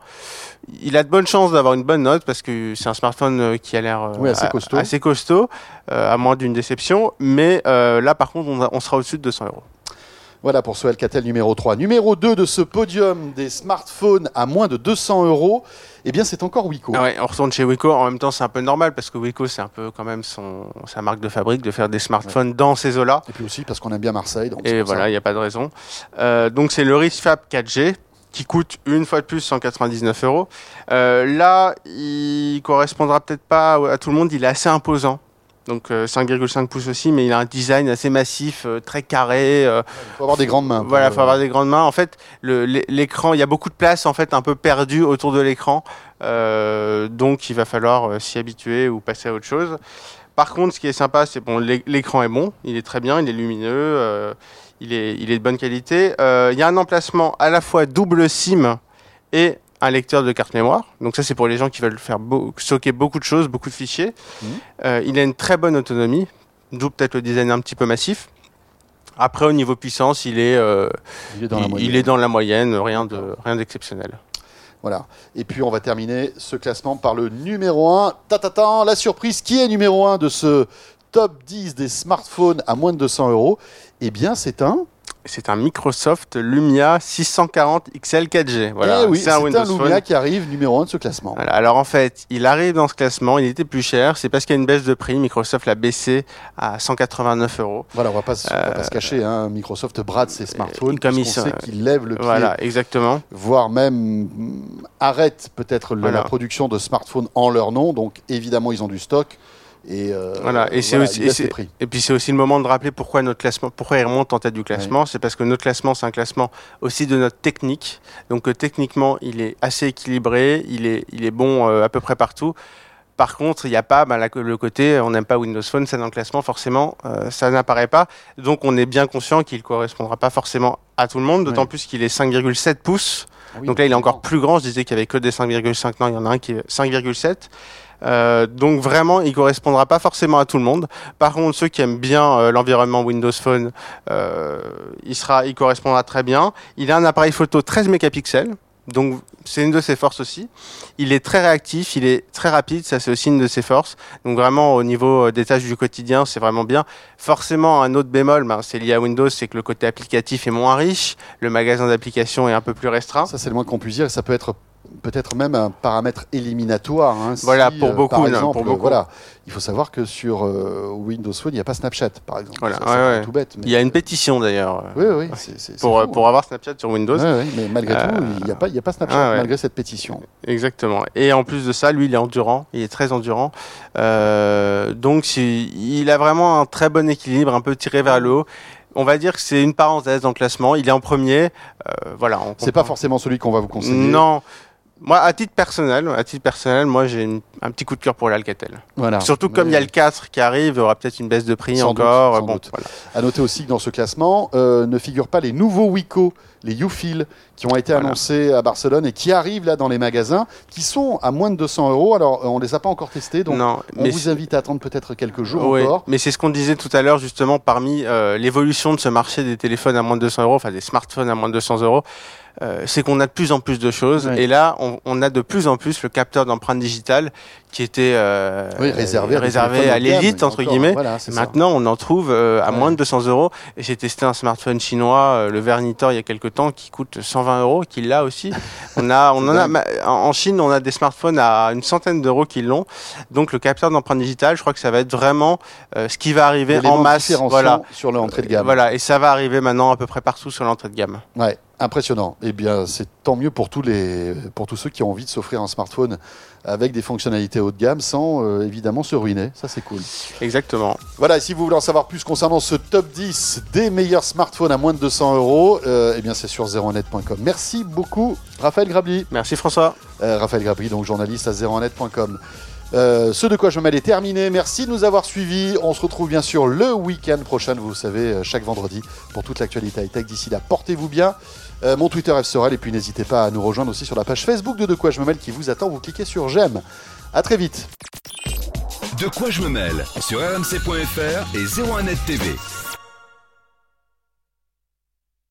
il a de bonnes chances d'avoir une bonne note parce que c'est un smartphone qui a l'air oui, assez costaud, assez costaud euh, à moins d'une déception. Mais euh, là, par contre, on, a, on sera au-dessus de deux cents euros. Voilà pour ce Alcatel numéro trois. Numéro deux de ce podium des smartphones à moins de deux cents euros, eh bien c'est encore Wiko. Ah ouais, on retourne chez Wiko. En même temps, c'est un peu normal parce que Wiko, c'est un peu quand même son, sa marque de fabrique de faire des smartphones ouais. dans ces eaux-là. Et puis aussi parce qu'on aime bien Marseille. Donc Et voilà, il n'y a pas de raison. Euh, donc c'est le RISFab quatre G qui coûte une fois de plus cent quatre-vingt-dix-neuf euros. Euh, là, il correspondra peut-être pas à tout le monde. Il est assez imposant. Donc euh, cinq virgule cinq pouces aussi, mais il a un design assez massif, euh, très carré. Euh, il faut avoir des grandes mains. Voilà, il faut euh... avoir des grandes mains. En fait, le, l'écran, il y a beaucoup de place en fait un peu perdue autour de l'écran, euh, donc il va falloir euh, s'y habituer ou passer à autre chose. Par contre, ce qui est sympa, c'est bon, l'écran est bon, il est très bien, il est lumineux, euh, il est, il est de bonne qualité. Euh, il y a un emplacement à la fois double SIM et un lecteur de carte mémoire. Donc ça, c'est pour les gens qui veulent faire beau- stocker beaucoup de choses, beaucoup de fichiers. Mmh. Euh, il a une très bonne autonomie, d'où peut-être le design un petit peu massif. Après, au niveau puissance, il est, euh, il est, dans, il, la moyenne. Il est dans la moyenne, rien, de, rien d'exceptionnel. Voilà. Et puis, on va terminer ce classement par le numéro un. Ta-ta-ta, la surprise, qui est numéro un de ce top dix des smartphones à moins de deux cents euros ? Eh bien, c'est un... C'est un Microsoft Lumia six cent quarante X L quatre G. Voilà, eh oui, c'est un, c'est Windows un Lumia Phone qui arrive numéro un de ce classement. Voilà, alors en fait, il arrive dans ce classement, il était plus cher, c'est parce qu'il y a une baisse de prix. Microsoft l'a baissé à cent quatre-vingt-neuf euros. Voilà, on ne va pas se cacher, hein. Microsoft brade ses smartphones, comme on sait qu'il lève le pied. Voilà, exactement. Voire même arrête peut-être voilà. la production de smartphones en leur nom. Donc évidemment, ils ont du stock. Et, euh, voilà. et, c'est voilà, aussi, et, c'est, et puis c'est aussi le moment de rappeler pourquoi notre classement, pourquoi il remonte en tête du classement. Oui. C'est parce que notre classement, c'est un classement aussi de notre technique. Donc euh, techniquement, il est assez équilibré, il est, il est bon euh, à peu près partout. Par contre, il n'y a pas bah, la, le côté, on n'aime pas Windows Phone, ça dans le classement, forcément, euh, ça n'apparaît pas. Donc on est bien conscient qu'il ne correspondra pas forcément à tout le monde, d'autant oui. plus qu'il est cinq virgule sept pouces. Ah oui, donc là, il est encore plus grand. Je disais qu'il n'y avait que des cinq virgule cinq. Non, il y en a un qui est cinq virgule sept. Euh, donc vraiment, il correspondra pas forcément à tout le monde. Par contre, ceux qui aiment bien euh, l'environnement Windows Phone, euh, il sera, il correspondra très bien. Il a un appareil photo treize mégapixels, donc c'est une de ses forces aussi. Il est très réactif, il est très rapide, ça c'est aussi une de ses forces. Donc vraiment au niveau des tâches du quotidien, c'est vraiment bien. Forcément, un autre bémol, ben, c'est lié à Windows, c'est que le côté applicatif est moins riche, le magasin d'applications est un peu plus restreint. Ça c'est le moins qu'on puisse dire, ça peut être peut-être même un paramètre éliminatoire. Hein, voilà, si, pour beaucoup. Euh, par exemple, pour beaucoup. Voilà, il faut savoir que sur euh, Windows Phone, il n'y a pas Snapchat, par exemple. Voilà, ça, ouais, ça ouais. tout bête. Mais... Il y a une pétition d'ailleurs. Oui, oui. C'est, c'est, pour c'est fou, pour hein. avoir Snapchat sur Windows. Ouais, ouais, mais malgré euh... tout, il n'y a pas, il y a pas Snapchat ah, ouais. malgré cette pétition. Exactement. Et en plus de ça, lui, il est endurant. Il est très endurant. Euh, donc, il a vraiment un très bon équilibre, un peu tiré vers le haut. On va dire que c'est une parenthèse dans le classement. Il est en premier. Euh, voilà. C'est pas forcément celui qu'on va vous conseiller. Non. Moi, à titre personnel, à titre personnel, moi j'ai une- un petit coup de cœur pour l'Alcatel. Voilà. Surtout comme il y a le quatre qui arrive, il y aura peut-être une baisse de prix Sans doute, encore. sans bon, doute. voilà. À noter aussi que dans ce classement euh, ne figurent pas les nouveaux Wiko, les Youfil, qui ont été Voilà. annoncés à Barcelone et qui arrivent là dans les magasins, qui sont à moins de deux cents euros. Alors, euh, on les a pas encore testés, donc non, on mais vous c'est- invite à attendre peut-être quelques jours ouais, encore. mais c'est ce qu'on disait tout à l'heure justement parmi euh, l'évolution de ce marché des téléphones à moins de deux cents euros, enfin des smartphones à moins de deux cents euros. Euh, c'est qu'on a de plus en plus de choses Ouais. et là on, on a de plus en plus le capteur d'empreinte digitale qui était euh, Oui, réservé, à des réservé téléphones à haut de gamme, l'élite entre encore. guillemets. Voilà, c'est ça. Maintenant, on en trouve euh, à Ouais. moins de deux cents euros. Et j'ai testé un smartphone chinois, euh, le Vernitor, il y a quelques temps, qui coûte cent vingt euros, qui l'a aussi. On a, on en a, ma- en en Chine, on a des smartphones à une centaine d'euros qui l'ont. Donc, le capteur d'empreinte digitale, je crois que ça va être vraiment euh, ce qui va arriver L'élément en masse. différenciant Voilà. sur l'entrée de gamme. Voilà. Et ça va arriver maintenant à peu près partout sur l'entrée de gamme. Ouais, impressionnant. Eh bien, c'est tant mieux pour tous, les, pour tous ceux qui ont envie de s'offrir un smartphone avec des fonctionnalités haut de gamme sans euh, évidemment se ruiner. Ça, c'est cool. Exactement. Voilà, et si vous voulez en savoir plus concernant ce top dix des meilleurs smartphones à moins de deux cents euros, euh, eh bien, c'est sur zéro un net point com. Merci beaucoup, Raphaël Grabli. Merci François. Euh, Raphaël Grabli, donc journaliste à zéro un net point com. Euh, ce de quoi je me mêle est terminé. Merci de nous avoir suivis. On se retrouve bien sûr le week-end prochain, vous savez, euh, chaque vendredi pour toute l'actualité high-tech. D'ici là, portez-vous bien. Euh, mon Twitter F Sorel, et puis n'hésitez pas à nous rejoindre aussi sur la page Facebook de De quoi je me mêle qui vous attend. Vous cliquez sur j'aime. À très vite. De quoi je me mêle sur R M C point F R et zéro un net T V.